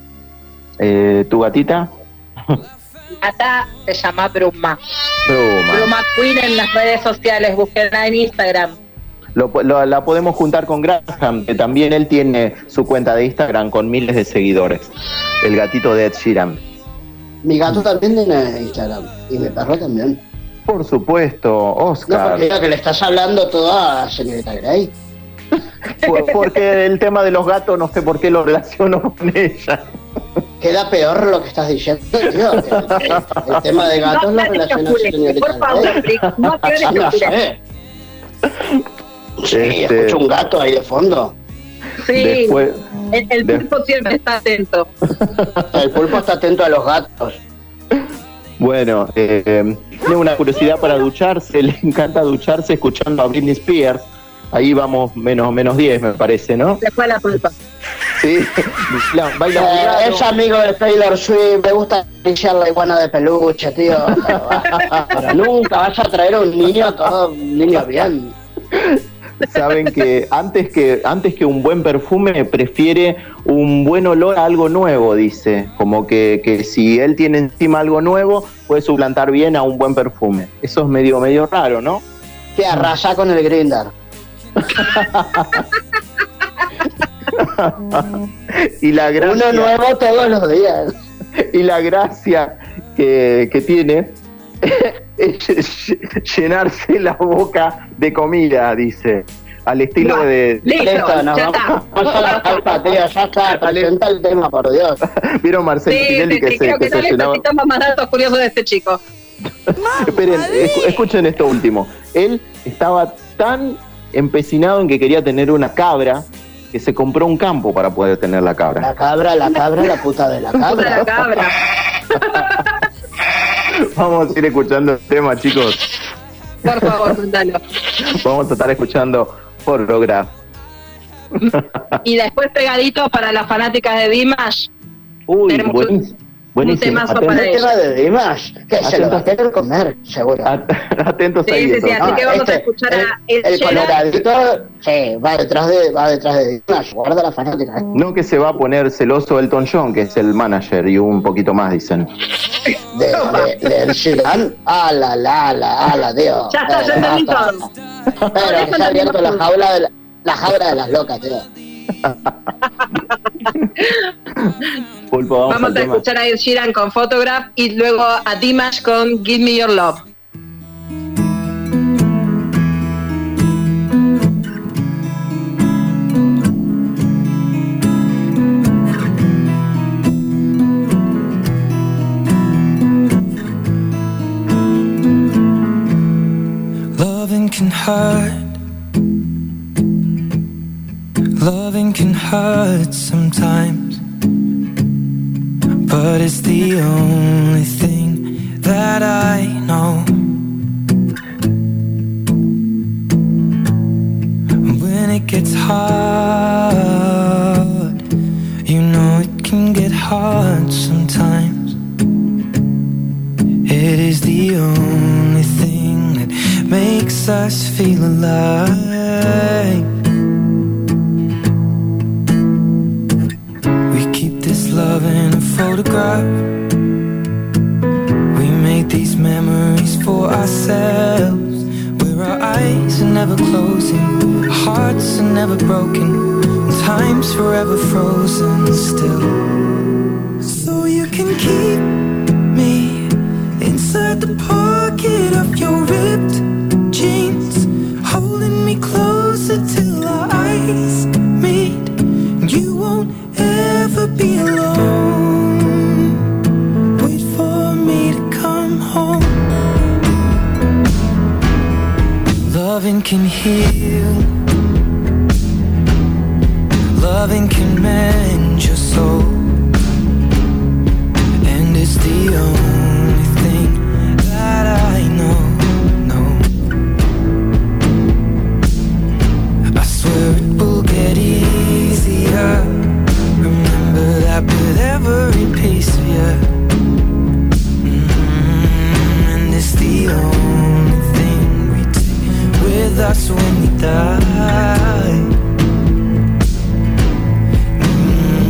Eh, ¿Tu gatita? Gata se llama Bruma. Bruma. Bruma Queen en las redes sociales, búsquenla en Instagram. Lo, lo- la podemos juntar con Graham, que también él tiene su cuenta de Instagram con miles de seguidores. El gatito de Ed Sheeran. Mi gato también tiene Instagram. Y mi perro también. Por supuesto, No, Oscar. porque creo que le estás hablando toda a señorita Grey. Por- porque el tema de los gatos no sé por qué lo relaciono con ella. Queda peor lo que estás diciendo, tío. El, el- el tema de gatos No lo aclares que relaciona a oscurece, señorita por favor, Grey. Rick, no aclares que No oscurece. sé. Sí, Este- escucho un gato ahí de fondo. Sí, Después, el, el de- pulpo siempre está atento. El pulpo está atento a los gatos. bueno, eh, tiene una curiosidad para ducharse, le encanta ducharse escuchando a Britney Spears. Ahí vamos menos menos diez, me parece, ¿no? Se fue a la pulpa. Sí, baila, baila muy Eh, raro. es amigo de Taylor Swift, me gusta acariciar la iguana de peluche, tío. Pero nunca vas a traer a un niño, todo un niño bien. Saben que antes que antes que un buen perfume prefiere un buen olor a algo nuevo, dice. Como que, que si él tiene encima algo nuevo, puede suplantar bien a un buen perfume. Eso es medio, medio raro, ¿no? Que arrasa con el Grindr. Y la gracia, Uno nuevo todos los días. y la gracia que, que tiene es llenarse la boca de comida, dice. Al estilo No, de... listo, Listo, nos ya vamos. está. Vamos a la pauta, tío, ya está, presenta el tema, por Dios. ¿Vieron Marcelo Sí, Tinelli sí, que sí, se, creo que que se no llenaba? necesitamos más datos curiosos de este chico. Esperen, escu- escuchen esto último. Él estaba tan empecinado en que quería tener una cabra que se compró un campo para poder tener la cabra. La cabra, la cabra, la puta de la Puta la cabra. cabra. Vamos a ir escuchando el tema, chicos. Por favor, contalo. Vamos a estar escuchando Photograph. Y después pegadito para las fanáticas de Dimash. Uy, Tenemos buenísimo. buenísimo. temazo Atentos- para El tema de Dimash, que se lo va a querer comer, seguro. at- Atentos Sí, ahí. sí, sí, entonces. así que vamos a este, escuchar el, a Ed el Sheeran. coloradito, sí, va detrás de, va detrás de Dimash, guarda la fanática. ¿eh? No que se va a poner celoso Elton John, que es el manager, y un poquito más, dicen. De, de, de Ed Sheeran, ala, la, ala, ala, tío. Ya está, ya Eh, entendí basta. todo. Pero que se ha abierto la jaula de la, la jaula de las locas, tío. Pulpo, vamos, Vamos al a tema. escuchar a Ed Sheeran con Photograph y luego a Dimash con Give Me Your Love. Loving can hurt. Loving can hurt sometimes, but it's the only thing that I know. When it gets hard, you know it can get hard sometimes. It is the only thing that makes us feel alive. We keep this love in a photograph. We make these memories for ourselves, where our eyes are never closing, our hearts are never broken, and time's forever frozen still. So you can keep me inside the pocket of your ripped jeans, holding me closer till our eyes meet. You won't ever be alone. Wait for me to come home. Loving can heal. Loving can mend your soul. And it's the only thing that I know, no. I swear it will get easier. Remember that with every piece of you. Mm, and it's the only thing we take with us when we die. Mm,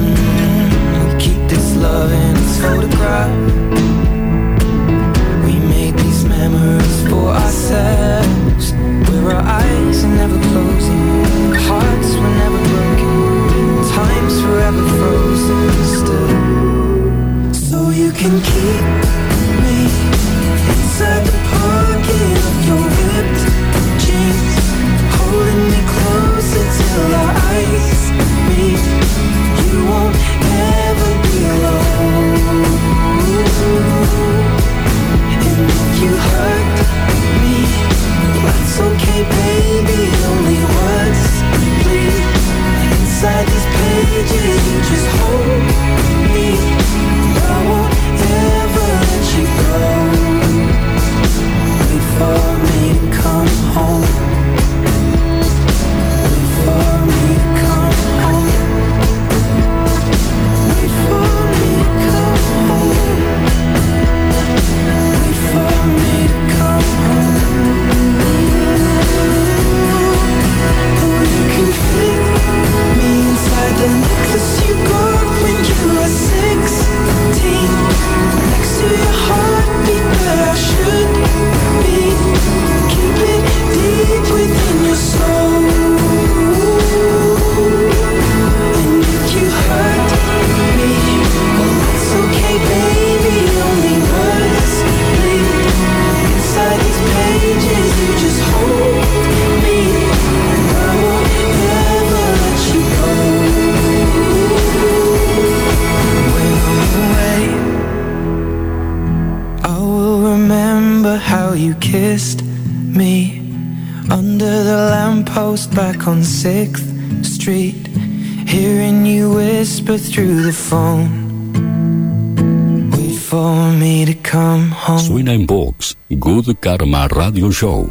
kissed me under the lamppost back on sixth Street, hearing you whisper through the phone. Wait for me to come home. Suena en Vox, Good Karma Radio Show.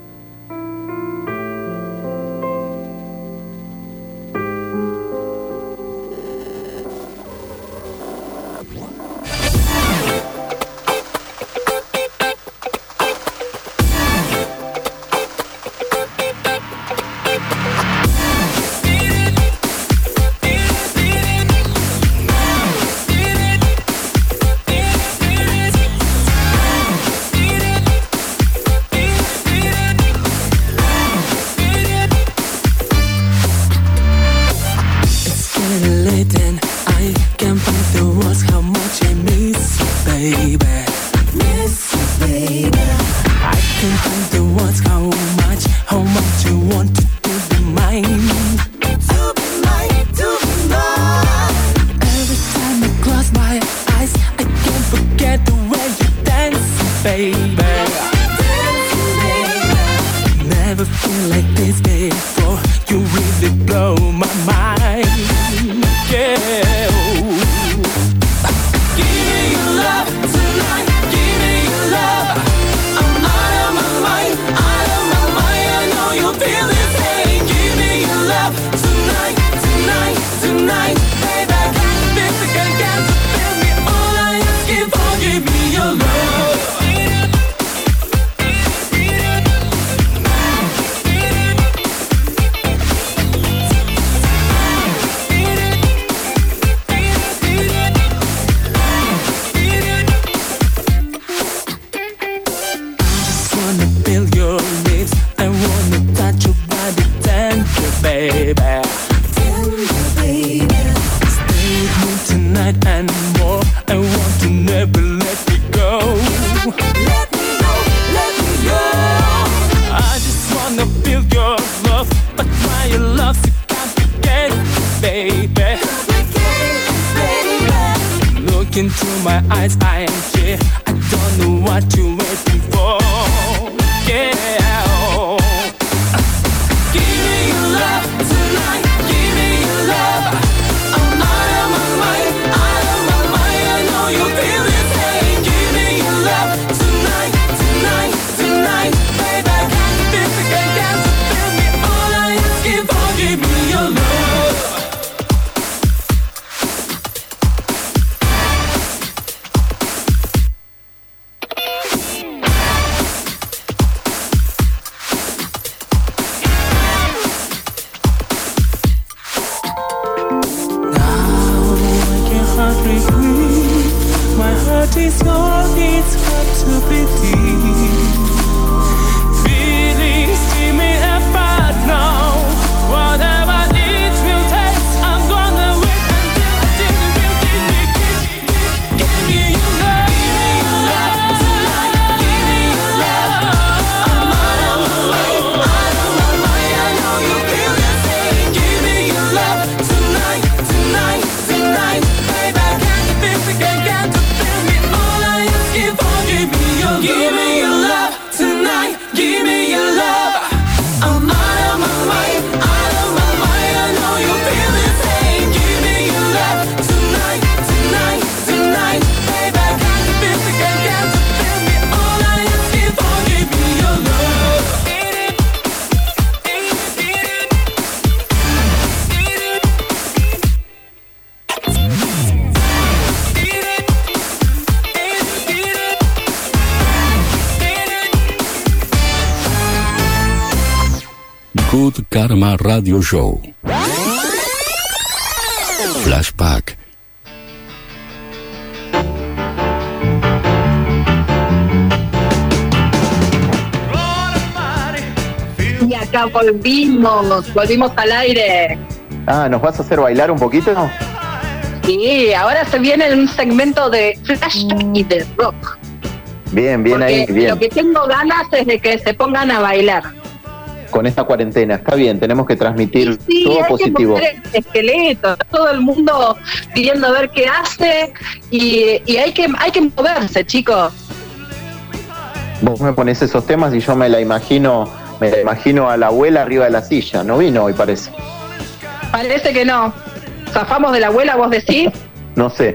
Good Karma Radio Show. Flashback. Y acá volvimos, volvimos al aire. Ah, ¿nos vas a hacer bailar un poquito? Sí, ahora se viene un segmento de flashback y de rock. Bien, bien. Porque ahí, bien. Lo que tengo ganas es de que se pongan a bailar. Con esta cuarentena, está bien, tenemos que transmitir Sí, todo hay positivo. que poner esqueleto, todo el mundo pidiendo a ver qué hace y, y hay que hay que moverse, chicos. Vos me pones esos temas y yo me la imagino, me la imagino a la abuela arriba de la silla. No vino hoy, parece. Parece que no. ¿Zafamos de la abuela, vos decís? No sé.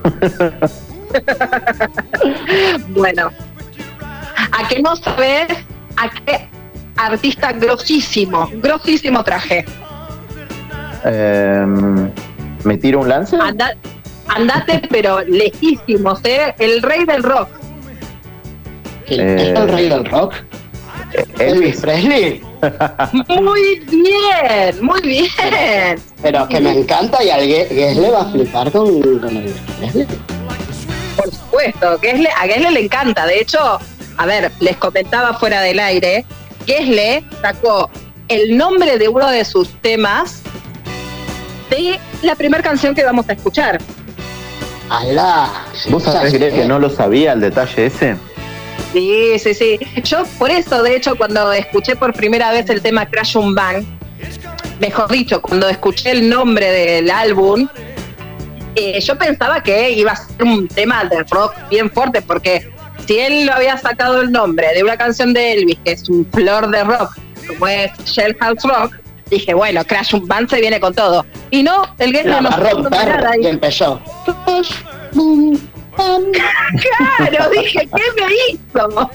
Bueno. ¿A qué no sabés a qué artista grosísimo, grosísimo traje? Eh, ¿Me tiro un lance? Anda, andate, pero lejísimos, ¿eh? El rey del rock. ¿El, eh, ¿Es el rey del rock? Elvis Presley. Muy bien, muy bien. Pero que me encanta y al Gessle va a flipar con, con el Presley. Por supuesto, Gessle, a Gessle le encanta. De hecho, a ver, les comentaba fuera del aire, Gessle sacó el nombre de uno de sus temas de la primera canción que vamos a escuchar. ¡Alá! ¿Vos sabés que, que no lo sabía el detalle ese? Sí, sí, sí. Yo por eso, de hecho, cuando escuché por primera vez el tema Crash and Bang, mejor dicho, cuando escuché el nombre del álbum, eh, yo pensaba que iba a ser un tema de rock bien fuerte, porque si él lo había sacado el nombre de una canción de Elvis, que es un flor de rock, como es Jailhouse Rock, dije, bueno, Crash and Bang se viene con todo. Y no, el Gessle no se puso nada y empezó. Claro, dije, ¿qué me hizo?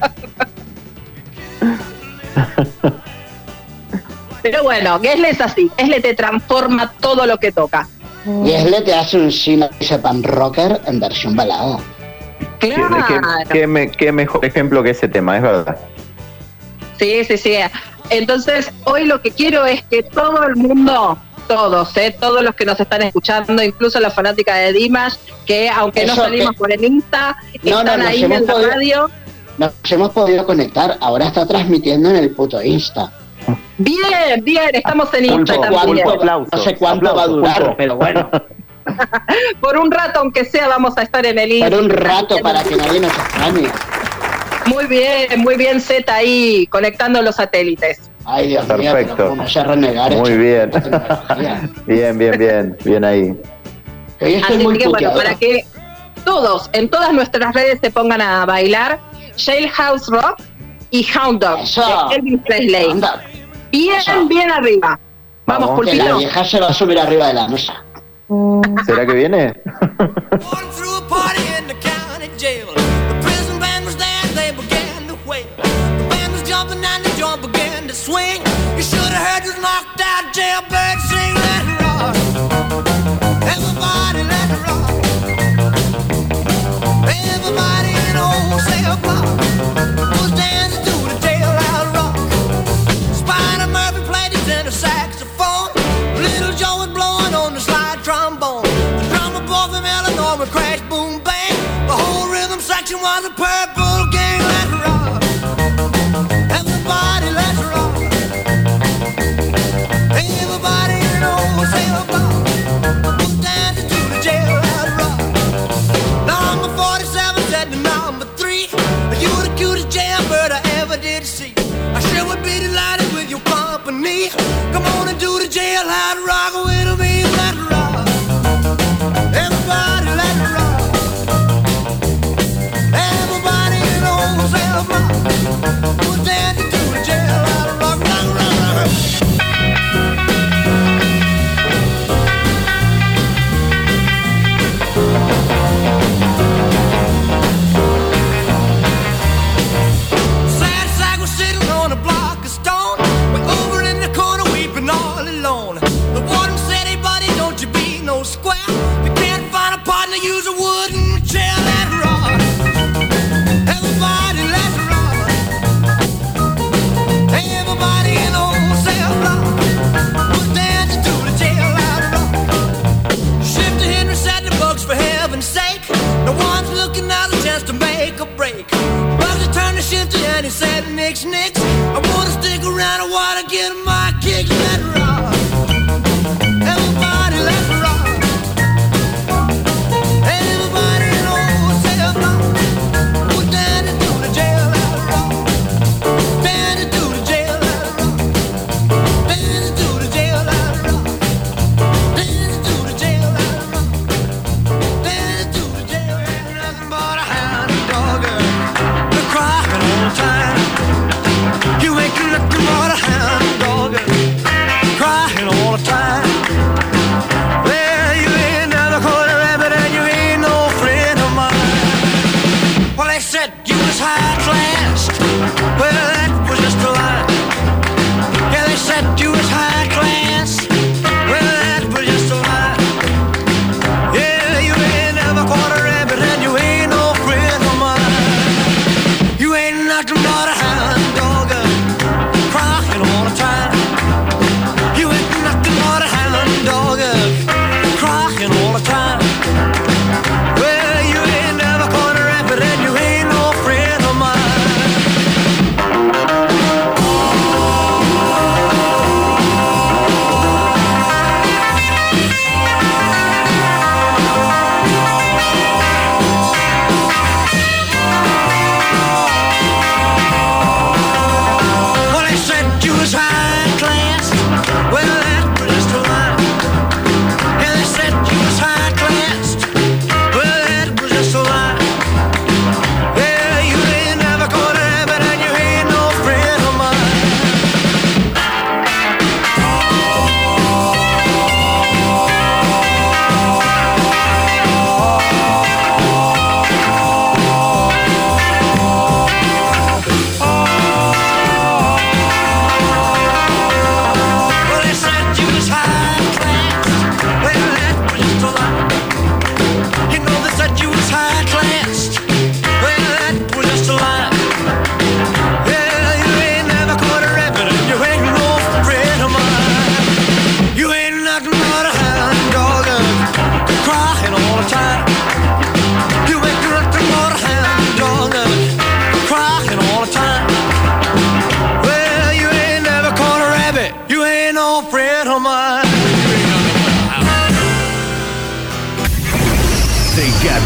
Pero bueno, Gessle es así, Gessle te transforma todo lo que toca. Gessle te hace un Sepan Rocker en versión balada. Claro. ¿Qué, qué, me, qué mejor ejemplo que ese tema, es verdad. Sí, sí, sí. Entonces, hoy lo que quiero es que todo el mundo, todos, ¿eh? todos los que nos están escuchando, incluso la fanática de Dimash, que aunque Eso no salimos que... por el Insta, no, están no, ahí en la podido, radio. Nos hemos podido conectar, ahora está transmitiendo en el puto Insta. Bien, bien, estamos en Insta no también. Cuánto, aplauso, no sé cuánto aplauso, va a durar, punto. Pero bueno. Por un rato, aunque sea, vamos a estar en el Insta. Por un rato, para que nadie nos extrañe. Muy bien, muy bien, Z ahí, conectando los satélites. Ay, Dios Perfecto. mío, pero como ya renegar. Muy bien. Bien, bien, bien, bien ahí. Hoy estoy Así muy que puteado. bueno, para que todos, en todas nuestras redes se pongan a bailar Jailhouse Rock y Hound Dog de Elvis Presley. Anda. Bien, Eso. bien arriba. Vamos, Vamos que la vieja se va a subir arriba de la mesa. ¿Será que viene? Jumping and the jump began to swing. You should have heard this knocked out jailbird sing. Let it rock. Everybody let it rock. Everybody in old cell block was dancing to the jailhouse rock. Spider Murphy played his tenor saxophone. Little Joe was blowing on the slide trombone. The drummer boy from Illinois would crash, boom, bang. The whole rhythm section was a purple gang. Let it rock. Everybody, let's rock. Everybody in old cell block was dancing to the jailhouse rock. Number forty-seven said to number three, you the cutest jailbird I ever did see. I sure would be delighted with your company. Come on and do the jailhouse rock with me. Let's rock. Everybody, let's rock. Everybody in old cell block was dancing to the jailhouse rock, rock, rock, rock. Sad sack was sitting on a block of stone, way over in the corner weeping all alone. The warden said, hey buddy, don't you be no square. If you can't find a partner, use a wooden chair. Let's rock. Everybody, let's rock. Everybody in old cell block was dancing to the jailhouse rock. Shifter Henry said the bugs for heaven's sake. No one's looking out a chance to make a break. Bugsy turned to Shifter and he said, Nix, Nix, I wanna stick around, I wanna get my kicks. Let's rock. Everybody, let's rock.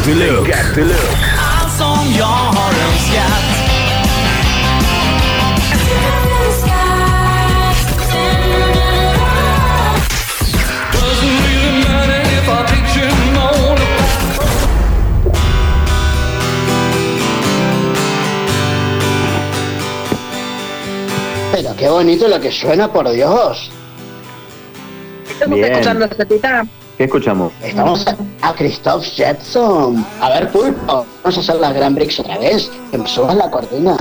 encanta el look. Allt som jag har önskat. Doesn't really matter if I picture more. Pero qué bonito lo que suena, por Dios. Estamos Bien. escuchando esta tita. ¿Qué escuchamos? Estamos a Christoph Jetson. A ver, Pulpo, vamos a hacer la Grand Prix otra vez. Que me subas la cortina.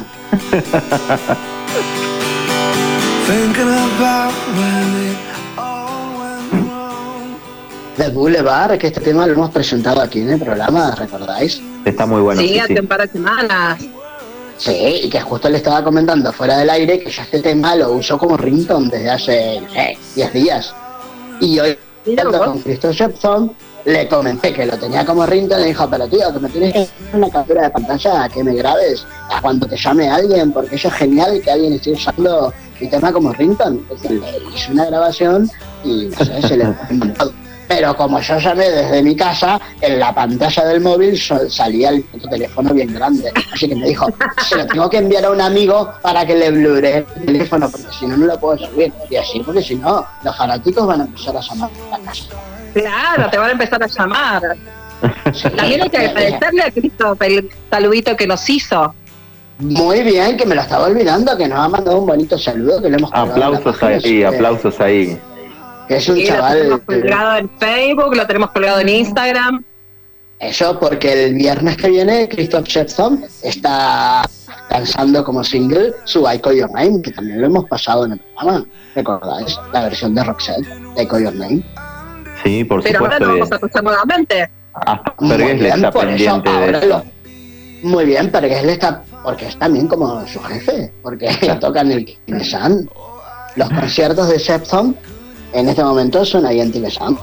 Thinking about when it all went wrong. The Boulevard, que este tema lo hemos presentado aquí en el programa, ¿recordáis? Está muy bueno. sí, sí, hace sí. un par de semanas. Sí, y que justo le estaba comentando fuera del aire que yo este tema lo uso como ringtone desde hace, no sé, diez días. Y hoy, Mira hablando vos. con Christoph Jetson, le comenté que lo tenía como ringtone y dijo, pero tío, que me tienes que hacer una captura de pantalla, que me grabes a cuando te llame alguien, porque eso es genial que alguien esté usando mi tema como ringtone. Entonces le hice una grabación y no sé, se le montó. Pero como yo llamé desde mi casa, en la pantalla del móvil so- salía el puto teléfono bien grande. Así que me dijo, se lo tengo que enviar a un amigo para que le bluree el teléfono, porque si no, no lo puedo subir. Y así, porque si no, los fanáticos van a empezar a llamar a la casa. Claro, te van a empezar a llamar. Sí, También hay que sí, sí. agradecerle a Cristo el saludito que nos hizo. Muy bien, que me lo estaba olvidando, que nos ha mandado un bonito saludo, que le hemos colgado en la Aplausos página, ahí, así que- aplausos ahí. Que es un Sí, lo chaval... tenemos colgado en Facebook, lo tenemos colgado en Instagram. Eso porque el viernes que viene Christoph Jetson está lanzando como single su I Call Your Name, que también lo hemos pasado en el programa. ¿Recordáis? La versión de Roxette, I Call Your Name. Sí, por Pero ahora supuesto. lo bien. vamos a escuchar nuevamente. Ah, Muy Fergues le bien, está por eso pendiente de ahora eso. lo- Muy bien, pero que él está... Porque es también como su jefe, porque tocan el Tilesan. Los conciertos de Jetson en este momento son ahí en Tilesan.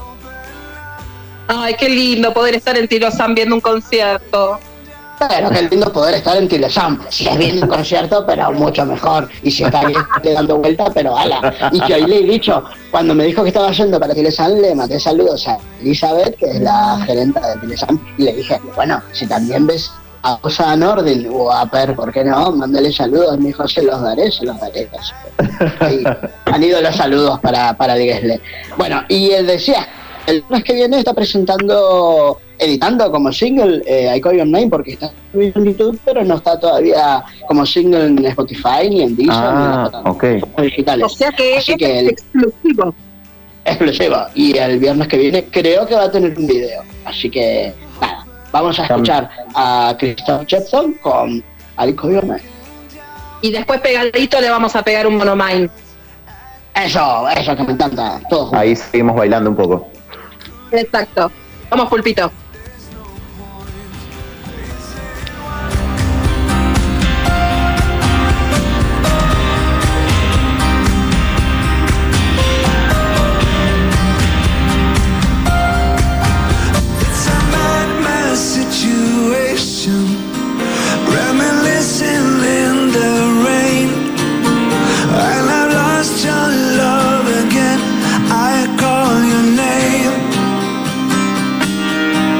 Ay, qué lindo poder estar en Tirosán viendo un concierto. Pero qué lindo poder estar en Tilesan. Si es bien un concierto, pero mucho mejor. Y si está bien dando vuelta, pero ala. Y que hoy le he dicho, cuando me dijo que estaba yendo para Tilesan, le mandé saludos a Elizabeth, que es la gerenta de Tilesan, y le dije, bueno, si también ves a Osa Nordin o a Per, ¿por qué no? Mándale saludos. Me dijo, se los daré, se los daré. Y han ido los saludos para, para Diguesle. Bueno, y él decía, el mes que viene está presentando, editando como single eh, I Call Your Name, porque está en YouTube, pero no está todavía como single en Spotify ni en Deezer ni en Ah, las ok. plataformas digitales. O sea que Así es que el- exclusivo. exclusivo. Y el viernes que viene creo que va a tener un video. Así que nada, vamos a escuchar a Christoph Jetson con I Call Your Name. Y después pegadito le vamos a pegar un monomine. Eso, eso que me encanta. Todo junto. Ahí seguimos bailando un poco. Exacto. Vamos, Pulpito. It's a nightmare situation, reminiscing in the rain. And I've lost your love again. I call your name.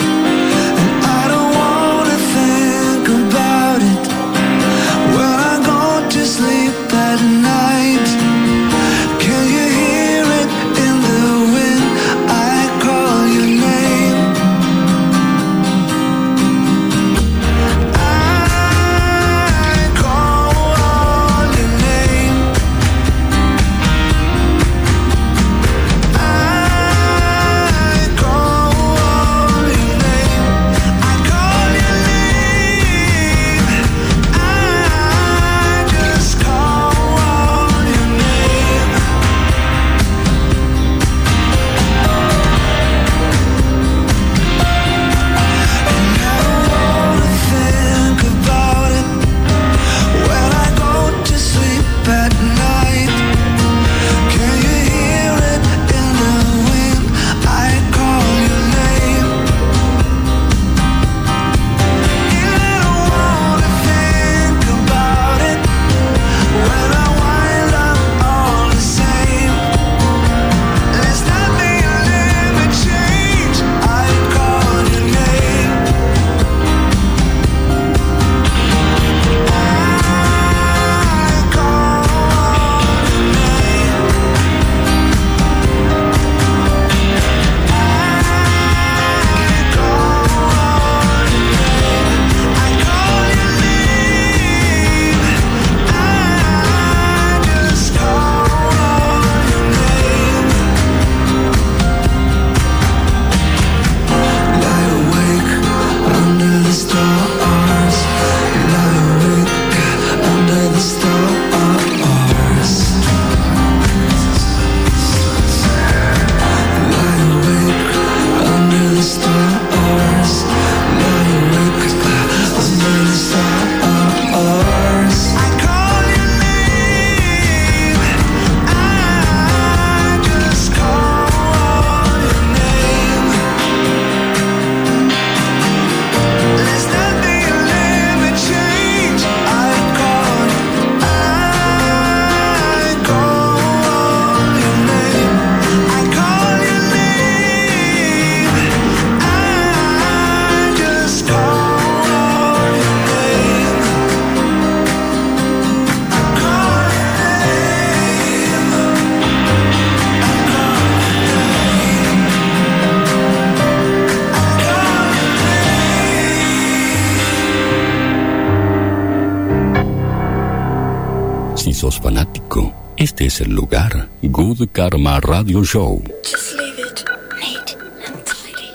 es el lugar. Good Karma Radio Show. Just leave it neat and tidy.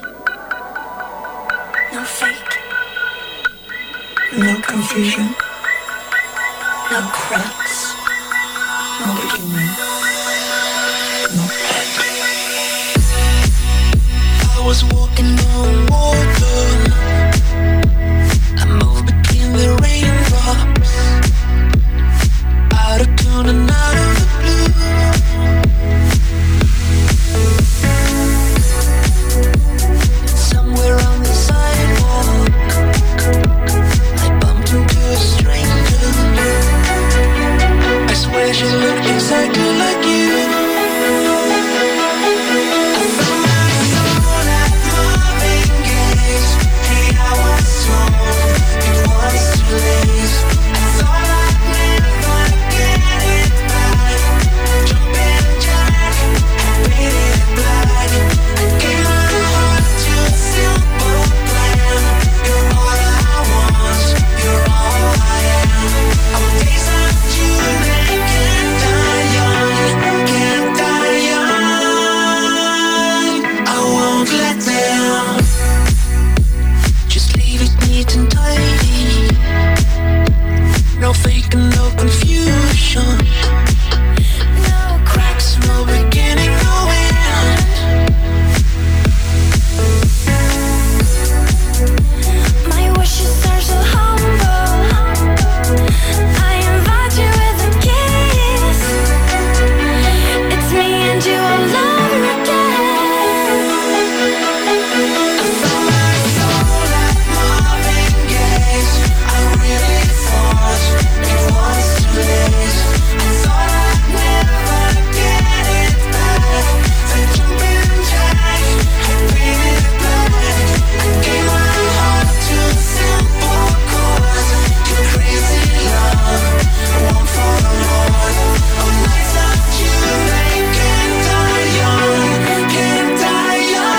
No fake. No confusion. No cracks. No beginning. No end. I was walking on water. I moved between the raindrops. Out of tune and out of the blue. Somewhere on the sidewalk, I bumped into a stranger. I swear she looked exactly like you. I found my soul at Marvin Gaye's. Hey, I was told it was too late. I thought I'd never get it back. Jumping jack, I painted it black. I gave my heart to a simple plan. You're all I want, you're all I am. I will taste of June and can't die young, can't die young. I won't let down. Just leave it neat and tidy. No fake and no confusion. No cracks, no beginning, no end. My wishes are so humble. I invite you with a kiss. It's me and you all over again. I found my soul at Marvin Gaye's. I really thought it was too late. I thought I'd never get it back. The jumping jack, I painted it black. I gave my heart to a simple cause. Your crazy love, one for the Lord. On nights of June, I can't die young, can't die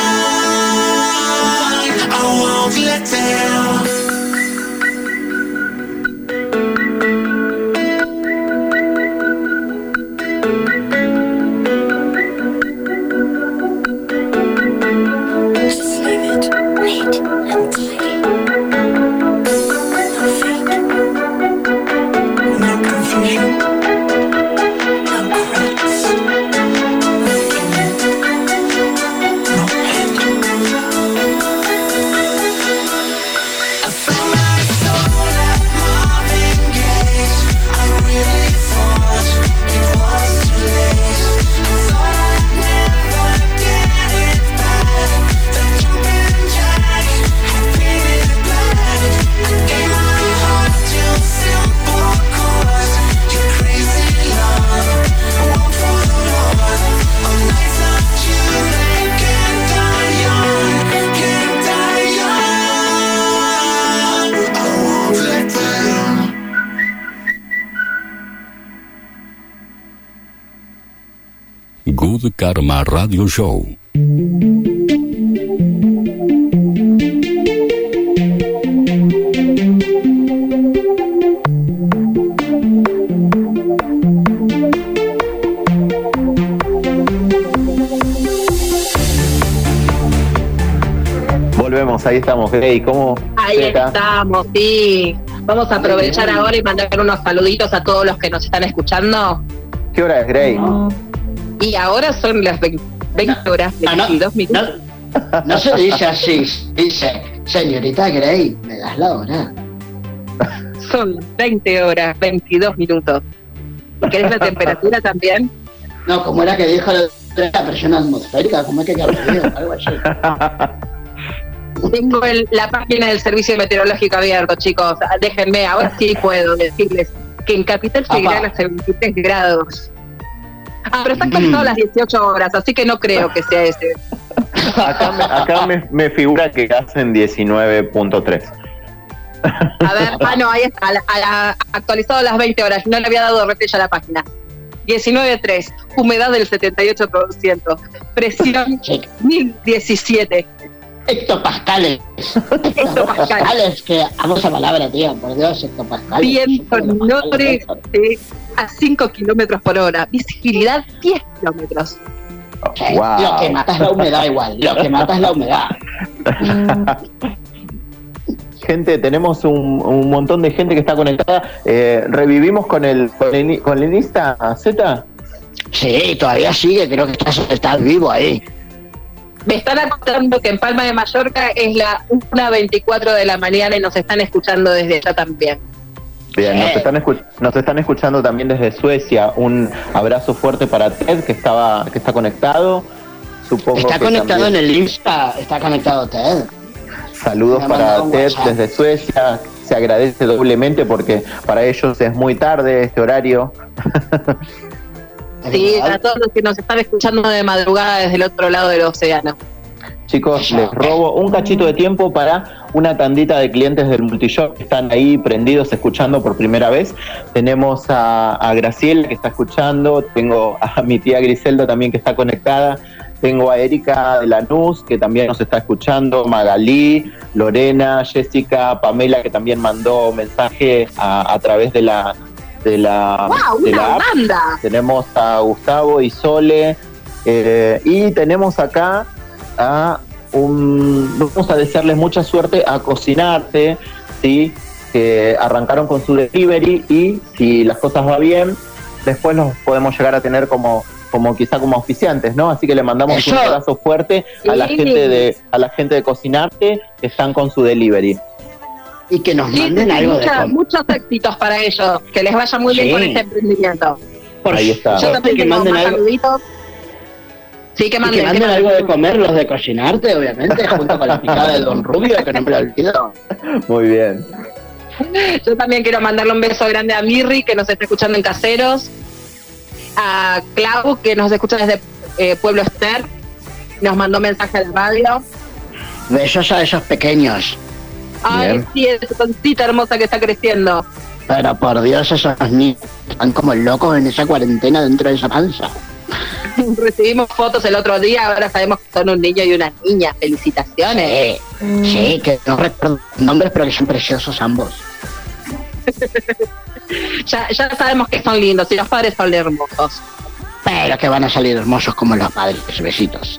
young. I won't let down. Just leave it neat and tidy. No fake. No confusion. No cracks. No beginning. No end. I found my soul at Marvin Gaye's. I really thought it was too late. I thought I'd never get it back. The jumping jack, I painted it black. I gave my heart to a simple cause. Your crazy love, one for the Lord. On nights of June, I can't die young, can't die young. I won't let down. Good Karma Radio Show. Volvemos, ahí estamos, Grey. ¿Cómo? Ahí Acá. estamos, sí. Vamos a aprovechar ahora y mandar unos saluditos a todos los que nos están escuchando. ¿Qué hora es, Grey? Y ahora son las veinte horas, Ah, no, veintidós minutos. no, no se dice así, dice, señorita Grey, me das la hora. Son veinte horas, veintidós minutos. ¿Querés la temperatura también? No, como era que dijo la la presión atmosférica, ¿cómo es que ha perdido? Algo así. Tengo el- la página del Servicio Meteorológico abierto, chicos. Déjenme, ahora sí puedo decirles que en Capital seguirán hasta veintitrés grados. Ah, pero está actualizado a las dieciocho horas, así que no creo que sea ese. Acá, me, acá me, me figura que hacen diecinueve punto tres. A ver, ah, no, ahí está, a la- a la- actualizado a las veinte horas. No le había dado refresh a la página. diecinueve punto tres, humedad del setenta y ocho por ciento, presión mil diecisiete. Hectopascales. Hectopascales, que amo esa palabra, tío, por Dios, hectopascales. Viento norte de a cinco kilómetros por hora. Visibilidad diez kilómetros. Wow. Lo que mata es la humedad igual, lo que mata es la humedad. Gente, tenemos un, un montón de gente que está conectada. Eh, ¿Revivimos con el con el, con el Insta, Z? Sí, todavía sigue, creo que está, está vivo ahí. Me están acordando que en Palma de Mallorca es la una veinticuatro de la mañana y nos están escuchando desde allá también. Bien, nos están, escu- nos están escuchando también desde Suecia. Un abrazo fuerte para Ted, que estaba que está conectado. Supongo está que conectado también... en el Insta, está conectado Ted. Saludos para Ted desde Suecia. Se agradece doblemente porque para ellos es muy tarde este horario. Sí, a todos los que nos están escuchando de madrugada desde el otro lado del océano. Chicos, les robo un cachito de tiempo para una tandita de clientes del Multishop que están ahí prendidos escuchando por primera vez. Tenemos a, a Graciela que está escuchando, tengo a mi tía Griselda también que está conectada, tengo a Erika de Lanús que también nos está escuchando, Magalí, Lorena, Jessica, Pamela que también mandó mensaje a, a través de la de la, wow, de una la app. banda. Tenemos a Gustavo y Sole eh, y tenemos acá a un, vamos a desearles mucha suerte a Cocinarte, ¿sí? Que arrancaron con su delivery y si las cosas van bien, después los podemos llegar a tener como, como quizá como auspiciantes, ¿no? Así que le mandamos Eso. un abrazo fuerte a la Sí. gente de a la gente de Cocinarte que están con su delivery. Y que nos Sí, manden sí, algo mucha- de comer. muchos éxitos para ellos, que les vaya muy bien Sí. con este emprendimiento. Por Ahí está. Yo también que tengo manden más algo. saluditos. Sí, que Y manden, que manden que algo manden. de comer los de Cocinarte, obviamente, junto con la picada de Don Rubio, que no me lo olvido. Muy bien. Yo también quiero mandarle un beso grande a Mirri, que nos está escuchando en Caseros, a Clau, que nos escucha desde eh, Pueblo Ester, nos mandó mensaje a la radio. Besos a esos pequeños. Ay, Bien. sí, esa tontita hermosa que está creciendo. Pero por Dios, esos niños están como locos en esa cuarentena dentro de esa panza. Recibimos fotos el otro día, ahora sabemos que son un niño y una niña. Felicitaciones. Sí, sí, que no recuerdo nombres, pero que son preciosos ambos. Ya, ya sabemos que son lindos y los padres son hermosos. Pero que van a salir hermosos como los padres. Besitos.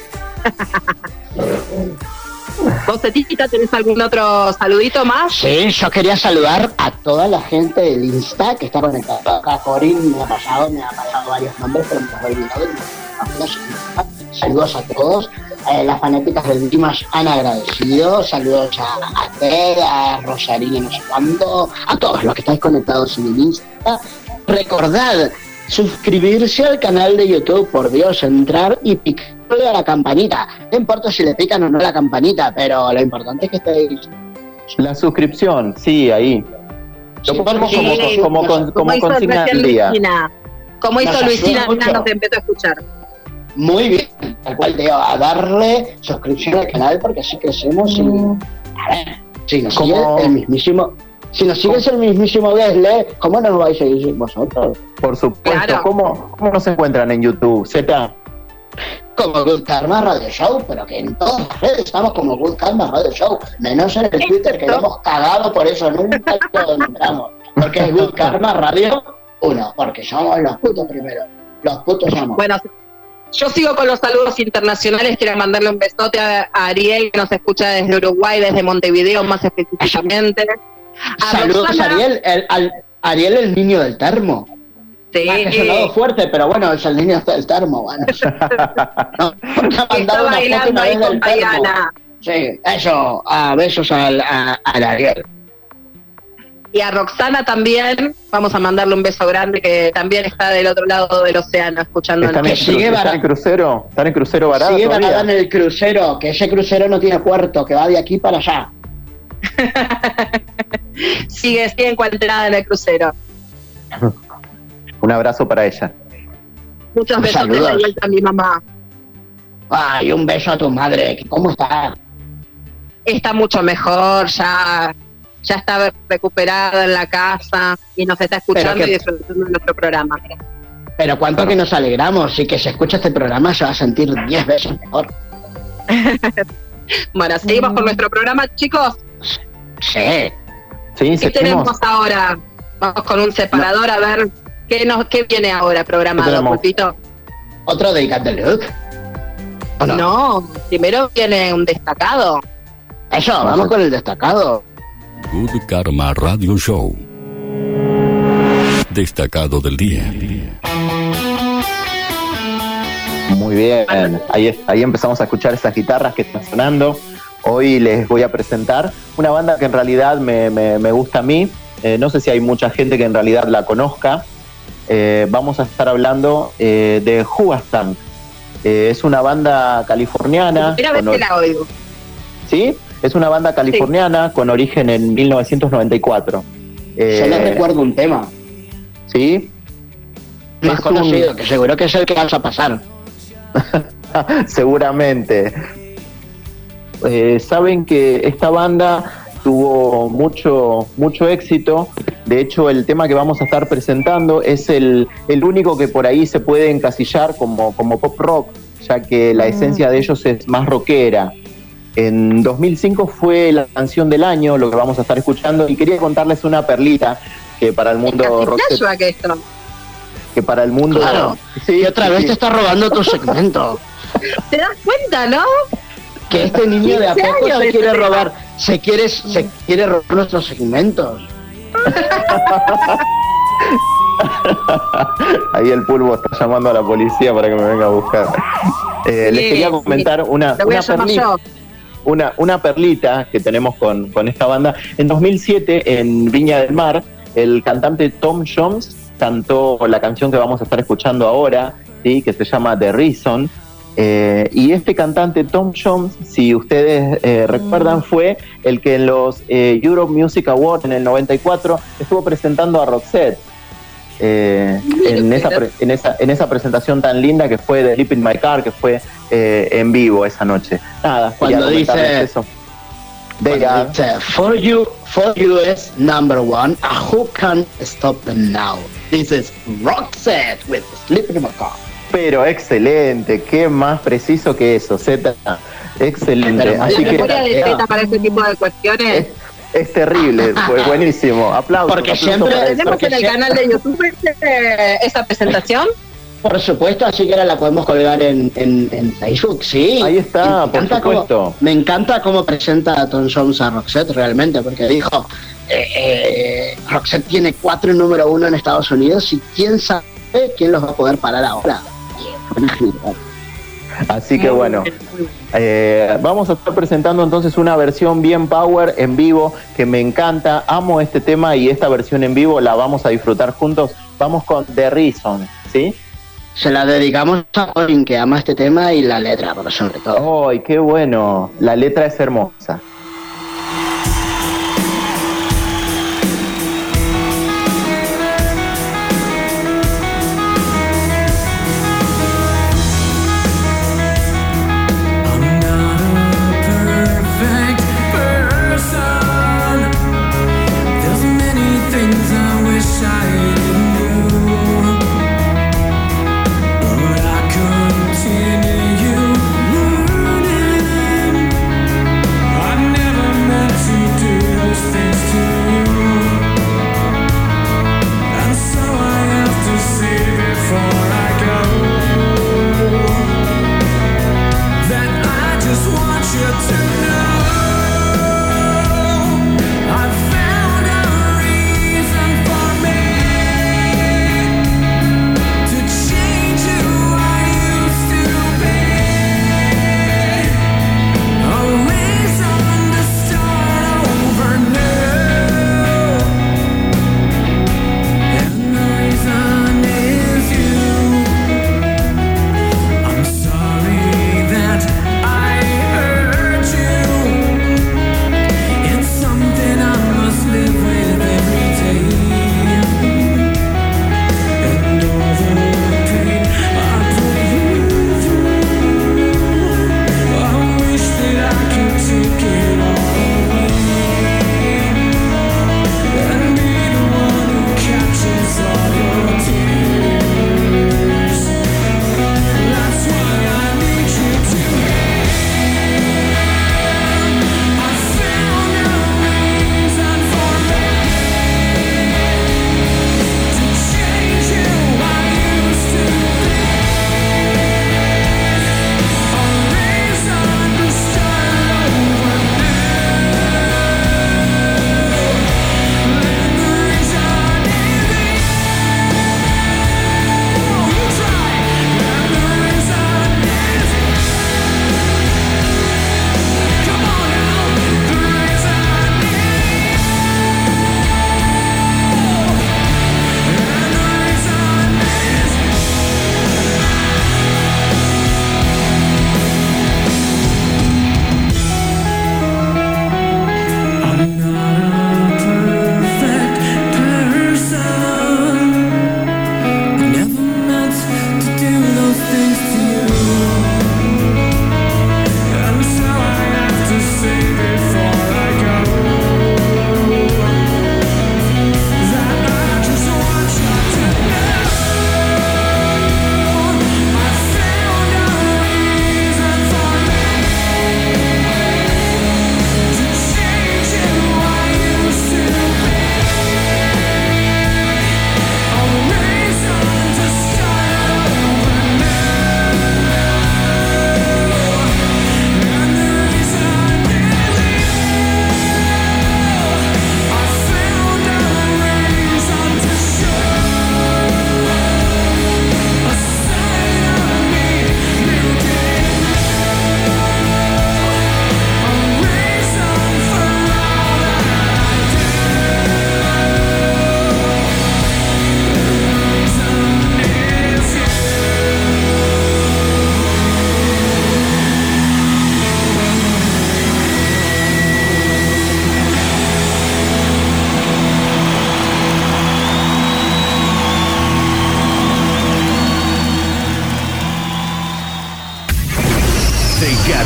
¿Vos, Tetita, tenés algún otro saludito más? Sí, yo quería saludar a toda la gente del Insta que está conectada. Acá Corín me ha pasado, me ha pasado varios nombres, pero me los he olvidado. Saludos a todos. Eh, las fanáticas del Dimas han agradecido. Saludos a, a Ted, a Rosarín, no sé cuándo, a todos los que estáis conectados en el Insta. Recordad suscribirse al canal de YouTube, por Dios, entrar y picarle a la campanita. No importa si le pican o no la campanita, pero lo importante es que estéis. La suscripción, sí, ahí. Lo Sí, ponemos sí, como, sí, como, sí. con- como hizo consigna recién del día. Luisina. Como hizo Nos ayuda Luisina, mucho. ya nos empezó a escuchar. Muy bien, tal cual te digo, a darle suscripción al canal porque así crecemos y a ver, si nos sigue Como- el mismísimo, si nos sigues el mismísimo Gesle, ¿cómo no nos vais a seguir vosotros? Por supuesto. Claro. ¿Cómo, ¿Cómo nos encuentran en YouTube? Z. Como Good Karma Radio Show, pero que en todas las redes estamos como Good Karma Radio Show, menos en el Twitter que lo hemos cagado, por eso nunca lo nombramos, porque es Good Karma Radio uno, porque somos los putos primeros, los putos somos. Bueno, yo sigo con los saludos internacionales. Quiero mandarle un besote a a Ariel, que nos escucha desde Uruguay, desde Montevideo más específicamente. A Saludos Roxana- Ariel, el, al, Ariel el niño del termo. Sí, Ah, que ha sonado fuerte, pero bueno, es el niño del termo, bueno. No, porque ha que está mandado una foto bailando una ahí vez con del termo. Diana. Sí, eso, a besos al, a, al Ariel. Y a Roxana también, vamos a mandarle un beso grande, que también está del otro lado del océano escuchándonos. ¿Están en, Que sigue cru- están vara- en crucero? ¿Están en crucero barato Sigue todavía? varada en el crucero, que ese crucero no tiene puerto, que va de aquí para allá. Sigue, sigue en cuarentena en el crucero. Un abrazo para ella. Muchos besos de Saludos. vuelta a mi mamá. Ay, un beso a tu madre, ¿cómo está? Está mucho mejor, ya, ya está recuperada en la casa y nos está escuchando Pero que- y disfrutando de nuestro programa. Pero cuánto que nos alegramos, y que se escucha este programa se va a sentir diez veces mejor. Bueno, seguimos con nuestro programa, chicos. Sí. Sí, ¿Qué seguimos. tenemos ahora? Vamos con un separador a ver. ¿Qué, nos, ¿Qué viene ahora programado, Pulpito? ¿Otro de Cat Look? ¿O no? No, primero viene un destacado. Eso, vamos con el destacado. Good Karma Radio Show. Destacado del día. Muy bien, ahí, ahí empezamos a escuchar esas guitarras que están sonando. Hoy les voy a presentar una banda que en realidad me, me, me gusta a mí. Eh, no sé si hay mucha gente que en realidad la conozca. Eh, vamos a estar hablando eh, de Hoobastank. Eh, es una banda californiana. Primera vez que la oigo. ¿Sí? Es una banda californiana sí. con origen en mil novecientos noventa y cuatro. Eh, Yo le recuerdo un tema. ¿Sí? Más es conocido, un... que seguro que es el que vas a pasar. Seguramente. Eh, saben que esta banda tuvo mucho, mucho éxito. De hecho, el tema que vamos a estar presentando es el, el único que por ahí se puede encasillar como, como pop rock, ya que la esencia de ellos es más rockera. En dos mil cinco fue la canción del año, lo que vamos a estar escuchando, y quería contarles una perlita que para el mundo rock, que esto. que para el mundo claro. Sí, y otra vez sí. te está robando tu segmento. ¿Te das cuenta, no? Que este niño de a poco se quiere robar, se quiere, se quiere robar nuestros segmentos. Ahí el Pulpo está llamando a la policía para que me venga a buscar. Eh, sí, les quería comentar sí. una, una, perlita, una, una perlita que tenemos con, con esta banda. En dos mil siete, en Viña del Mar, el cantante Tom Jones cantó la canción que vamos a estar escuchando ahora, ¿sí? Que se llama The Reason. Eh, y este cantante Tom Jones, si ustedes eh, recuerdan, fue el que en los eh, Europe Music Awards en el noventa y cuatro estuvo presentando a Roxette eh, en, esa pre- en, esa, en esa presentación tan linda que fue de Sleep in My Car, que fue eh, en vivo esa noche. Nada, cuando dice eso. Cuando dice for you, for you is number one, a who can stop them now? This is Roxette with Sleep in My Car. Pero excelente, qué más preciso que eso, Z. Excelente. Así la memoria que, de Z para este tipo de cuestiones es, es terrible, fue buenísimo. Aplausos. Porque aplausos siempre tenemos porque en el siempre, canal de YouTube este, esa presentación. Por supuesto, así que ahora la podemos colgar en, en, en Facebook, sí. Ahí está, por supuesto. Cómo, me encanta cómo presenta a Tom Jones a Roxette realmente, porque dijo, eh, eh, Roxette tiene cuatro número uno en Estados Unidos y quién sabe quién los va a poder parar ahora. Así que bueno, eh, vamos a estar presentando entonces una versión bien power en vivo que me encanta, amo este tema y esta versión en vivo la vamos a disfrutar juntos. Vamos con The Reason, ¿sí? Se la dedicamos a Colin, que ama este tema, y la letra, por sobre todo. ¡Ay, qué bueno! La letra es hermosa. I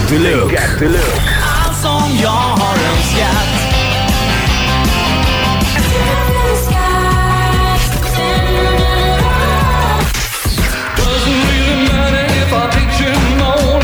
to Look. Allt som jag har önskat. Doesn't really matter if I picture more.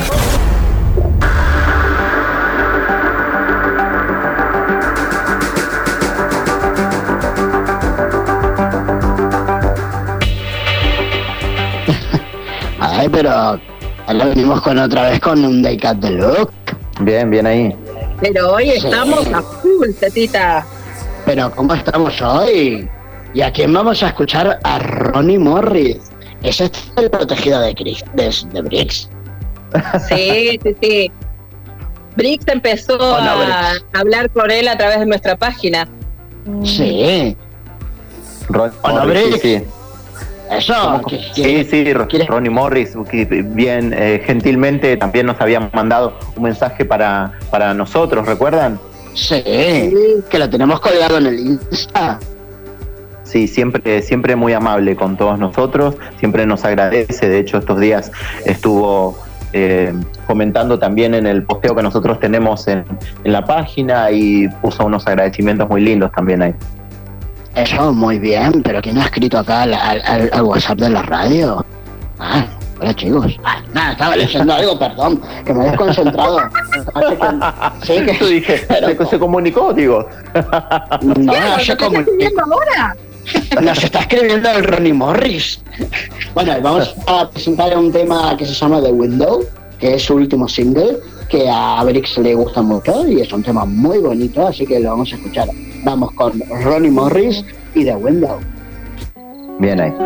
Ay, pero ahora venimos con otra vez con un Day Cat de Look. Bien, bien ahí. Pero hoy Sí. estamos a full, tetita. Pero ¿cómo estamos hoy? ¿Y a quién vamos a escuchar? A Ronnie Morris. Ese es el protegido de, Chris, de, de Briggs. Sí, sí, sí. Briggs empezó Hola, a Briggs. hablar con él a través de nuestra página. Sí. Ron- Hola, Morris, Briggs. sí, sí. Eso. ¿Cómo- que- Sí, que- sí, Ro- ¿quieres? Ronnie Morris, que bien eh, gentilmente también nos había mandado un mensaje para, para nosotros, ¿recuerdan? Sí, que lo tenemos colgado en el Insta. Sí, siempre, siempre muy amable con todos nosotros, siempre nos agradece. De hecho, estos días estuvo eh, comentando también en el posteo que nosotros tenemos en, en la página y puso unos agradecimientos muy lindos también ahí. Eso, muy bien, pero ¿quién ha escrito acá al, al- al- al WhatsApp de la radio? Ah, hola chicos. Ah, nada, estaba leyendo algo, perdón, que me he desconcentrado. Así que- sí, que Yo dije, pero- se, se comunicó, digo. no, ¿Qué? no ¿Lo se estás comunicó. escribiendo ahora? Nos está escribiendo el Ronnie Morris. Bueno, vamos a presentar un tema que se llama The Window, que es su último single, que a Briggs le gusta mucho y es un tema muy bonito, así que lo vamos a escuchar. Vamos con Ronnie Morris y The Window. Bien ahí.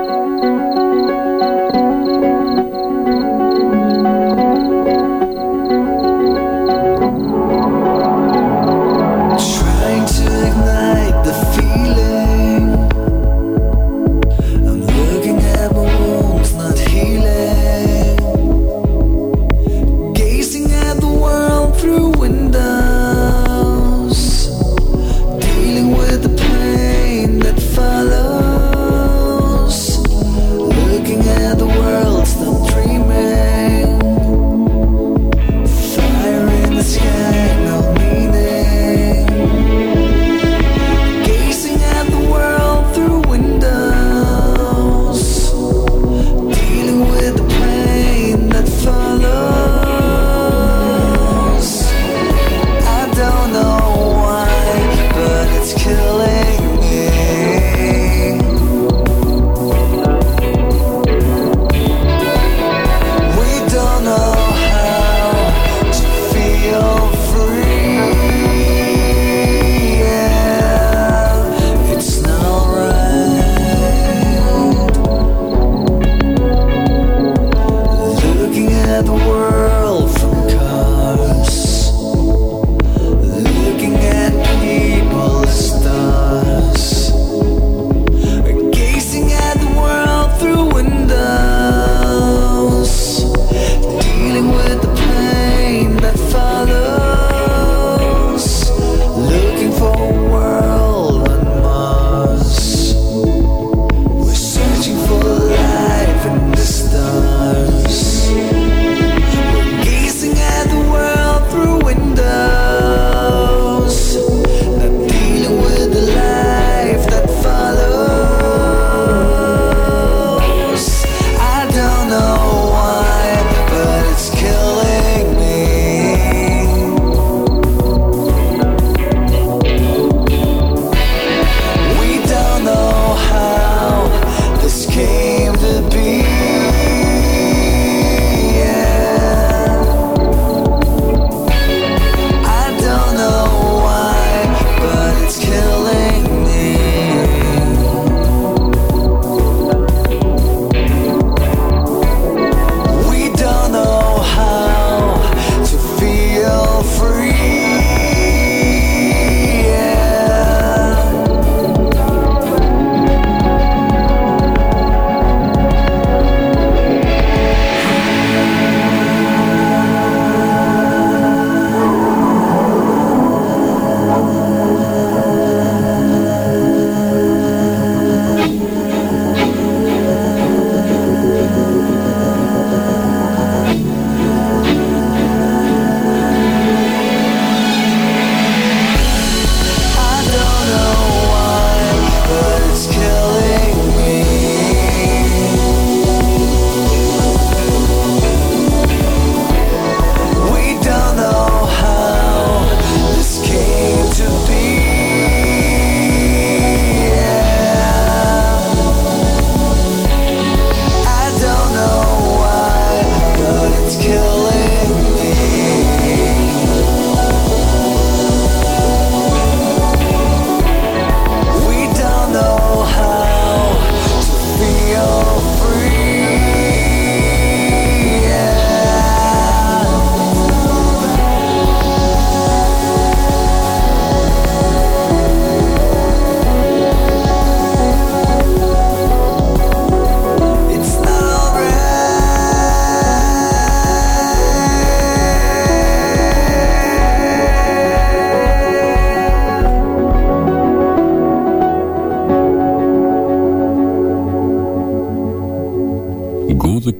Trying to ignite the feeling. I'm looking at my wounds, not healing. Gazing at the world through windows. Dealing with the pain that follows.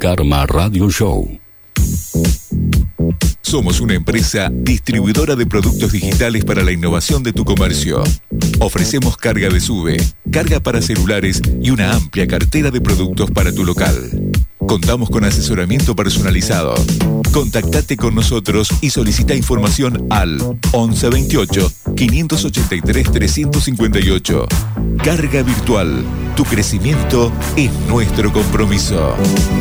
Karma Radio Show. Somos una empresa distribuidora de productos digitales para la innovación de tu comercio. Ofrecemos carga de SUBE, carga para celulares y una amplia cartera de productos para tu local. Contamos con asesoramiento personalizado. Contactate con nosotros y solicita información al once veintiocho, quinientos ochenta y tres, trescientos cincuenta y ocho. Carga virtual. Tu crecimiento es nuestro compromiso.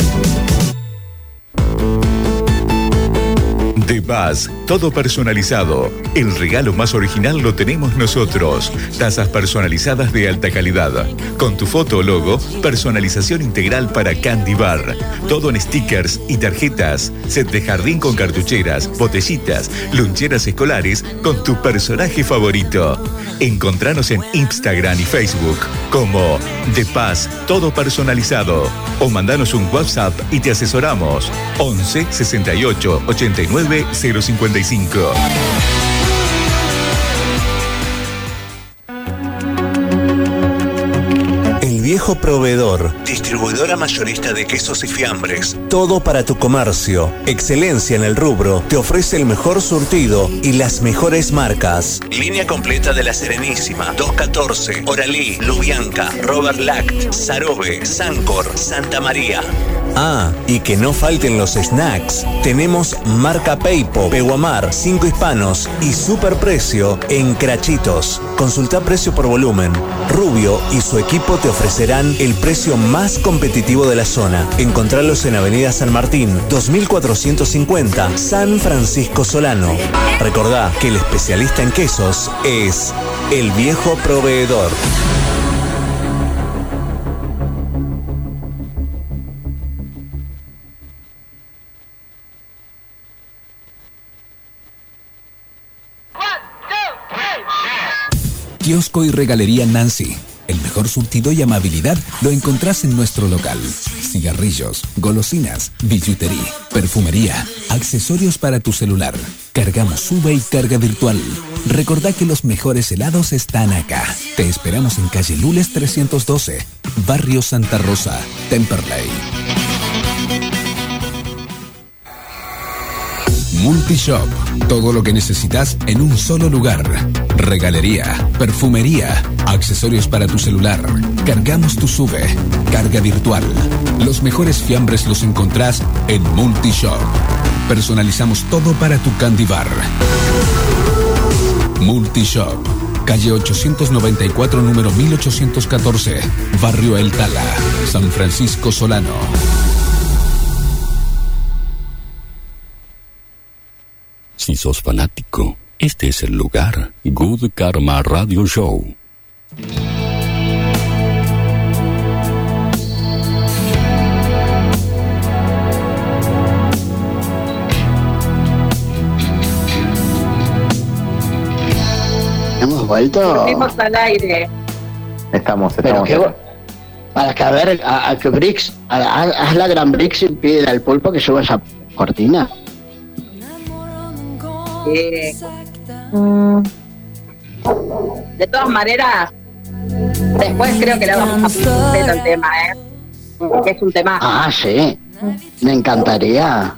The Buzz, todo personalizado. El regalo más original lo tenemos nosotros. Tazas personalizadas de alta calidad. Con tu foto o logo, personalización integral para Candy Bar. Todo en stickers y tarjetas. Set de jardín con cartucheras, botellitas, loncheras escolares con tu personaje favorito. Encontranos en Instagram y Facebook como The Buzz, todo personalizado. O mandanos un WhatsApp y te asesoramos. once sesenta y ocho, ochenta y nueve, cero cincuenta y cinco. El Viejo Proveedor, distribuidora mayorista de quesos y fiambres. Todo para tu comercio. Excelencia en el rubro. Te ofrece el mejor surtido y las mejores marcas. Línea completa de La Serenísima, doscientos catorce, Oralí, Lubianca, Robert Lact, Sarobe, Sancor, Santa María. Ah, y que no falten los snacks. Tenemos marca Peipo, Peguamar, Cinco Hispanos y Superprecio en Crachitos. Consulta precio por volumen. Rubio y su equipo te ofrecerán el precio más competitivo de la zona. Encontralos en Avenida San Martín, dos mil cuatrocientos cincuenta, San Francisco Solano. Recordá que el especialista en quesos es El Viejo Proveedor. Kiosco y Regalería Nancy. El mejor surtido y amabilidad lo encontrás en nuestro local. Cigarrillos, golosinas, billutería, perfumería, accesorios para tu celular. Cargamos SUBE y carga virtual. Recordá que los mejores helados están acá. Te esperamos en calle Lules trescientos doce, Barrio Santa Rosa, Temperley. Multishop. Todo lo que necesitas en un solo lugar. Regalería, perfumería, accesorios para tu celular. Cargamos tu SUBE. Carga virtual. Los mejores fiambres los encontrás en Multishop. Personalizamos todo para tu Candy Bar. Multishop. Calle ochocientos noventa y cuatro, número mil ochocientos catorce. Barrio El Tala, San Francisco Solano. Si sos fanático, este es el lugar. Good Karma Radio Show. ¿Hemos vuelto? Volvimos al aire. Estamos, Pero estamos. qué, para que a ver, a, a que Brix, a, a, haz la gran Brix y pide al pulpo que suba esa cortina. Eh, mm, de todas maneras, después creo que le vamos a poner el tema, ¿eh? Que es un tema. Ah, sí. Me encantaría.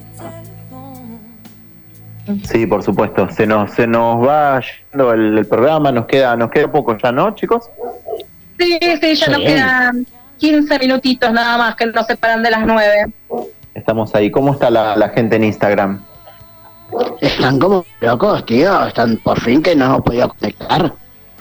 Sí, por supuesto. Se nos se nos va yendo el, el programa, nos queda nos queda poco ya, ¿no, chicos? Sí, sí, ya Sí. nos quedan quince minutitos nada más que nos separan de las nueve. Estamos ahí. ¿Cómo está la, la gente en Instagram? Están como locos, tío. Están por fin que no hemos podido conectar.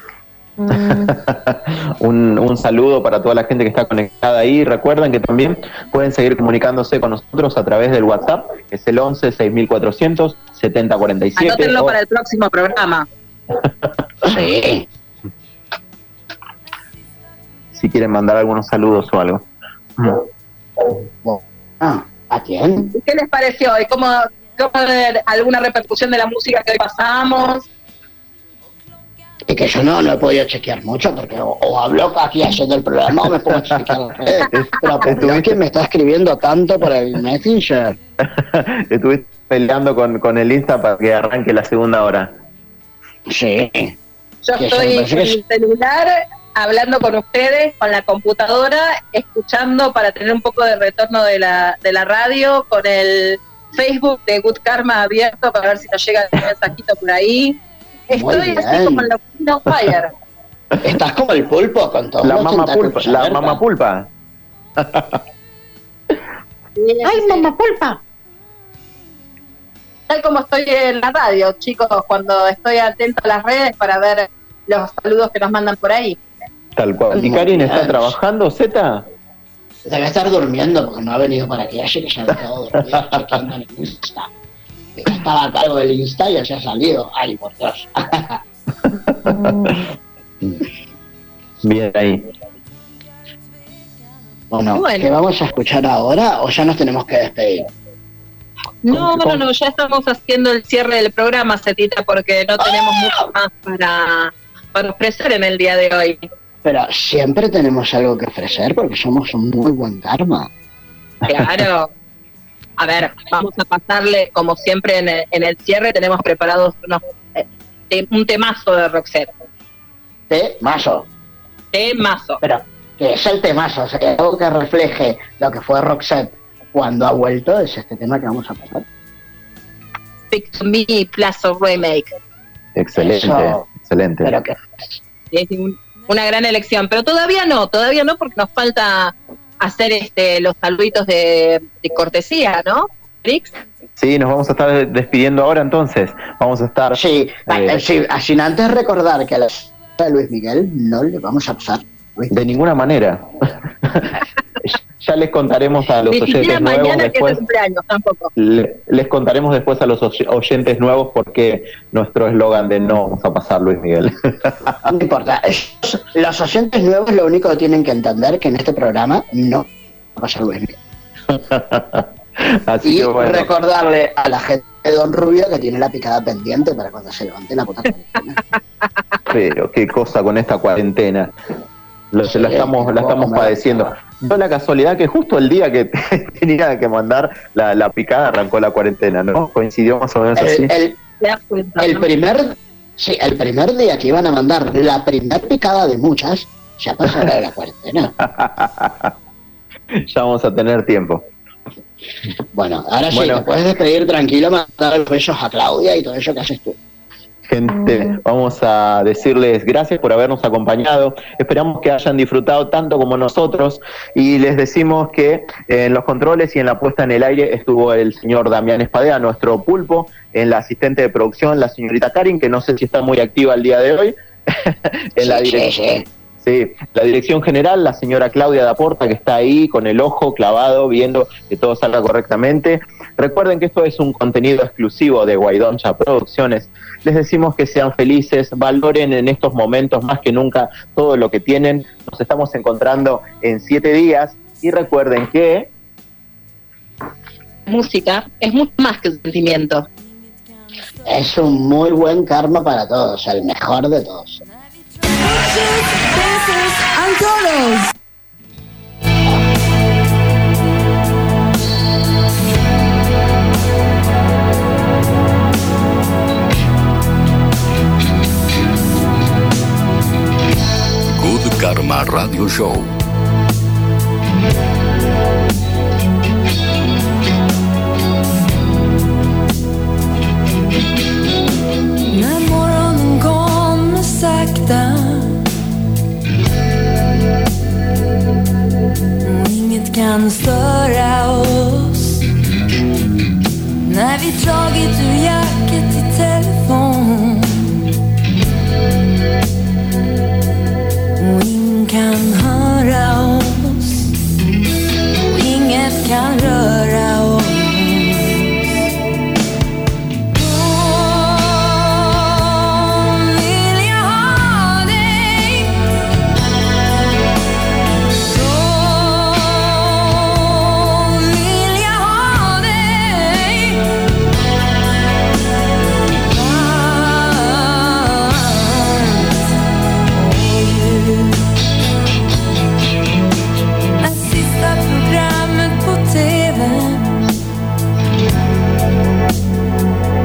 un, un saludo para toda la gente que está conectada ahí. Recuerden que también pueden seguir comunicándose con nosotros a través del WhatsApp, que es el once, seis mil cuatrocientos, setenta cuarenta y siete. Anótenlo o- para el próximo programa. Sí. Si quieren mandar algunos saludos o algo. Ah, ¿a quién? ¿Qué les pareció hoy? ¿Cómo, cómo alguna repercusión de la música que hoy pasamos? Y que yo no, no he podido chequear mucho porque o, o hablo aquí haciendo el programa o me puedo chequear las redes. Pero ¿por qué que me está escribiendo tanto por el Messenger? Estuviste peleando con, con el Insta para que arranque la segunda hora. Sí. Yo Que estoy me en parece que el celular hablando con ustedes, con la computadora, escuchando para tener un poco de retorno de la, de la radio, con el Facebook de Good Karma abierto para ver si nos llega un mensajito por ahí. Estoy así como en la oficina on fire. Estás como el pulpo con todo. La mamá pulpa, la mamá pulpa. ¡Ay, mamá pulpa! Tal como estoy en la radio, chicos, cuando estoy atento a las redes para ver los saludos que nos mandan por ahí. Tal cual. ¿Y Karin está trabajando, Zeta? Debe estar durmiendo porque no ha venido para aquí. Ayer que ya había estado dormido chequeando en el Insta. Estaba a cargo del Insta y ya se ha salido. Ay, por Dios. Bien ahí. Bueno, Bueno. ¿qué vamos a escuchar ahora o ya nos tenemos que despedir? No, no, no, ya estamos haciendo el cierre del programa, Cetita, porque no tenemos mucho más para, para ofrecer en el día de hoy. Pero siempre tenemos algo que ofrecer porque somos un muy buen karma. Claro. A ver, vamos a pasarle, como siempre en el, en el cierre, tenemos preparados unos, eh, te- un temazo de Roxette. Temazo. Temazo. Pero, ¿qué es el temazo? O sea, algo que refleje lo que fue Roxette cuando ha vuelto es este tema que vamos a pasar. Speak to Me, Plaza Remake. Excelente, Eso. excelente. Pero que Es un- una gran elección, pero todavía no, todavía no, porque nos falta hacer este los saluditos de, de cortesía, ¿no, Rix? Sí, nos vamos a estar despidiendo ahora entonces. Vamos a estar... Sí, eh, sí, sin antes recordar que a la de Luis Miguel no le vamos a pasar. de ninguna manera. Ya les contaremos a los Ni siquiera oyentes nuevos mañana que es después. el cumpleaños, tampoco. Le- les contaremos después a los oy- oyentes nuevos porque nuestro eslogan de no vamos a pasar Luis Miguel. No importa. Es- Los oyentes nuevos lo único que tienen que entender que en este programa no va a pasar Luis Miguel. Así Y que bueno, recordarle a la gente de Don Rubio que tiene la picada pendiente para cuando se levante la puta cuarentena. pero qué cosa con esta cuarentena. Lo, Sí, la estamos, la qué estamos cosa, padeciendo. No la casualidad que justo el día que tenía que mandar la, la picada arrancó la cuarentena, ¿no? Coincidió más o menos así. El, el, ¿Te das cuenta, el no? primer sí, el primer día que iban a mandar la primera picada de muchas, ya pasará la cuarentena. Ya vamos a tener tiempo. Bueno, ahora sí, Bueno. te puedes despedir tranquilo, mandar los besos a Claudia y todo eso que haces tú. Gente, vamos a decirles gracias por habernos acompañado. Esperamos que hayan disfrutado tanto como nosotros y les decimos que en los controles y en la puesta en el aire estuvo el señor Damián Espadea, nuestro pulpo, en la asistente de producción, la señorita Karin, que no sé si está muy activa el día de hoy. en la Sí, dirección. sí, sí. Sí, la dirección general, la señora Claudia Daporta, que está ahí con el ojo clavado, viendo que todo salga correctamente. Recuerden que esto es un contenido exclusivo de Guaidoncha Producciones. Les decimos que sean felices, valoren en estos momentos más que nunca todo lo que tienen. Nos estamos encontrando en siete días y recuerden que... Música es mucho más que un sentimiento. Es un muy buen karma para todos, el mejor de todos. Good Karma Radio Show. När morgonen kommer sakta och inget kan störa oss. När vi dragit ur jacket i telefon och ingen kan höra oss och inget kan röra oss.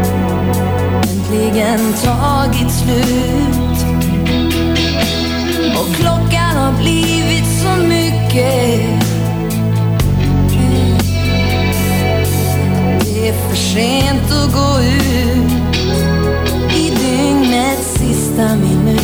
Tagit slut och klockan har blivit så mycket. Det är för sent att gå ut i dygnets sista minut.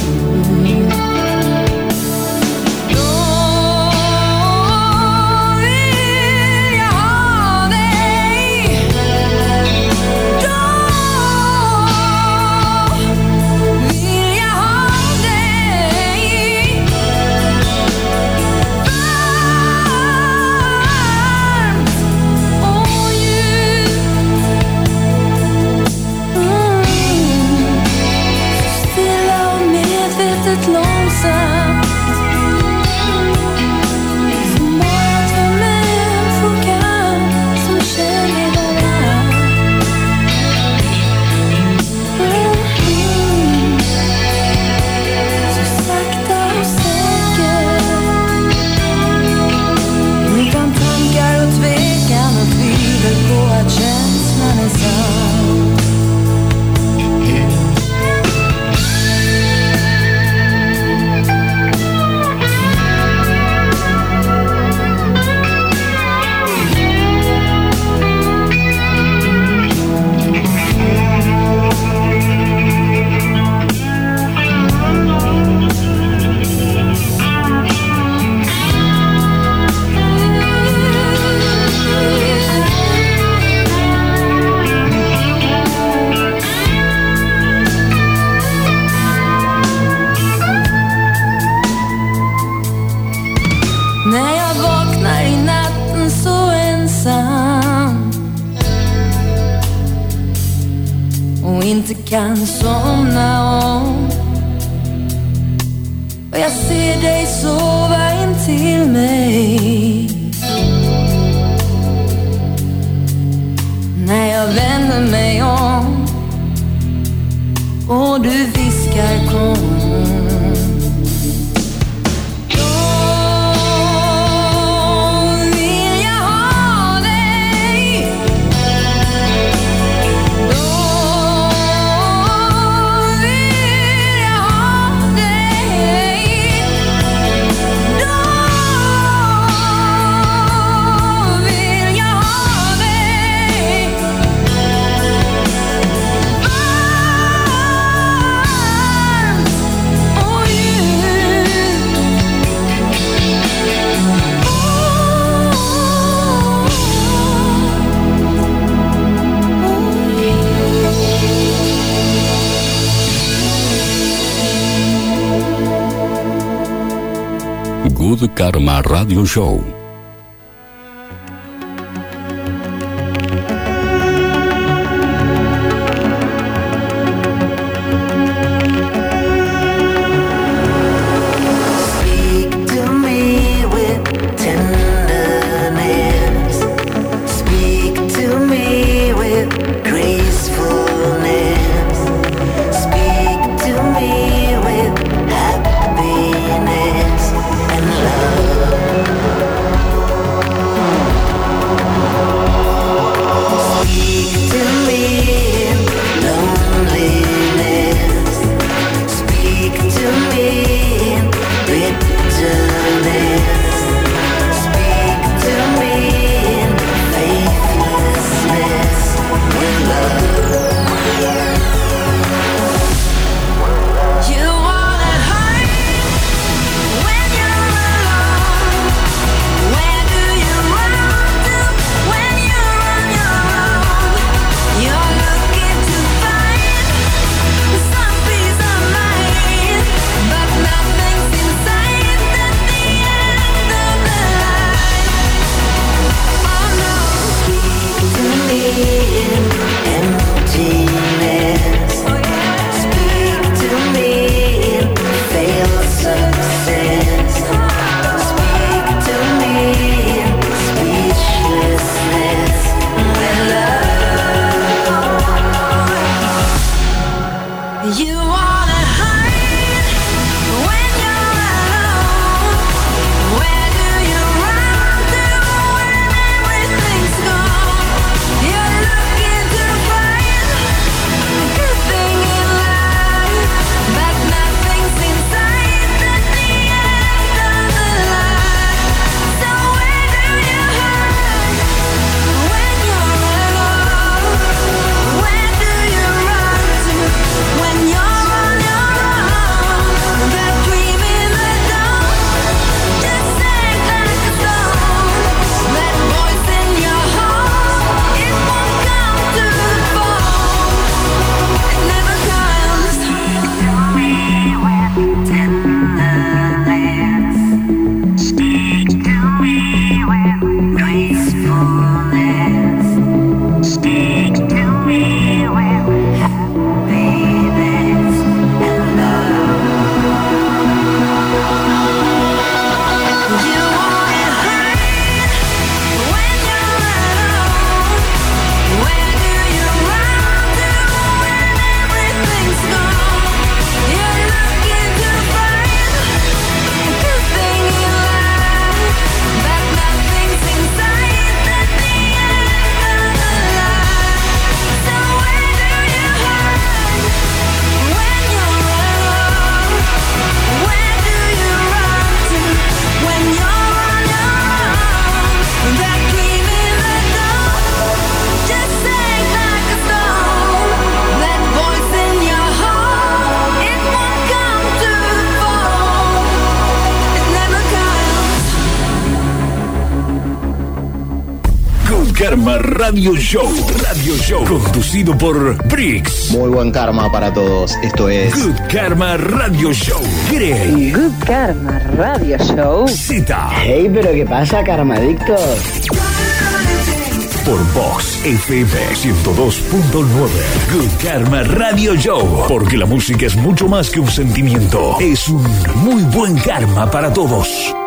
Kan somna om och jag ser dig sova in till mig. När jag vänder mig om och du viskar kom. Good Karma Radio Show. Happiness and love. Good Karma Radio Show. Radio Show. Conducido por Briggs. Muy buen karma para todos. Esto es Good Karma Radio Show. Grey. Good Karma Radio Show. Zeta. Hey, pero ¿qué pasa, karmadictos? Por Vox F M ciento dos punto nueve. Good Karma Radio Show. Porque la música es mucho más que un sentimiento. Es un muy buen karma para todos.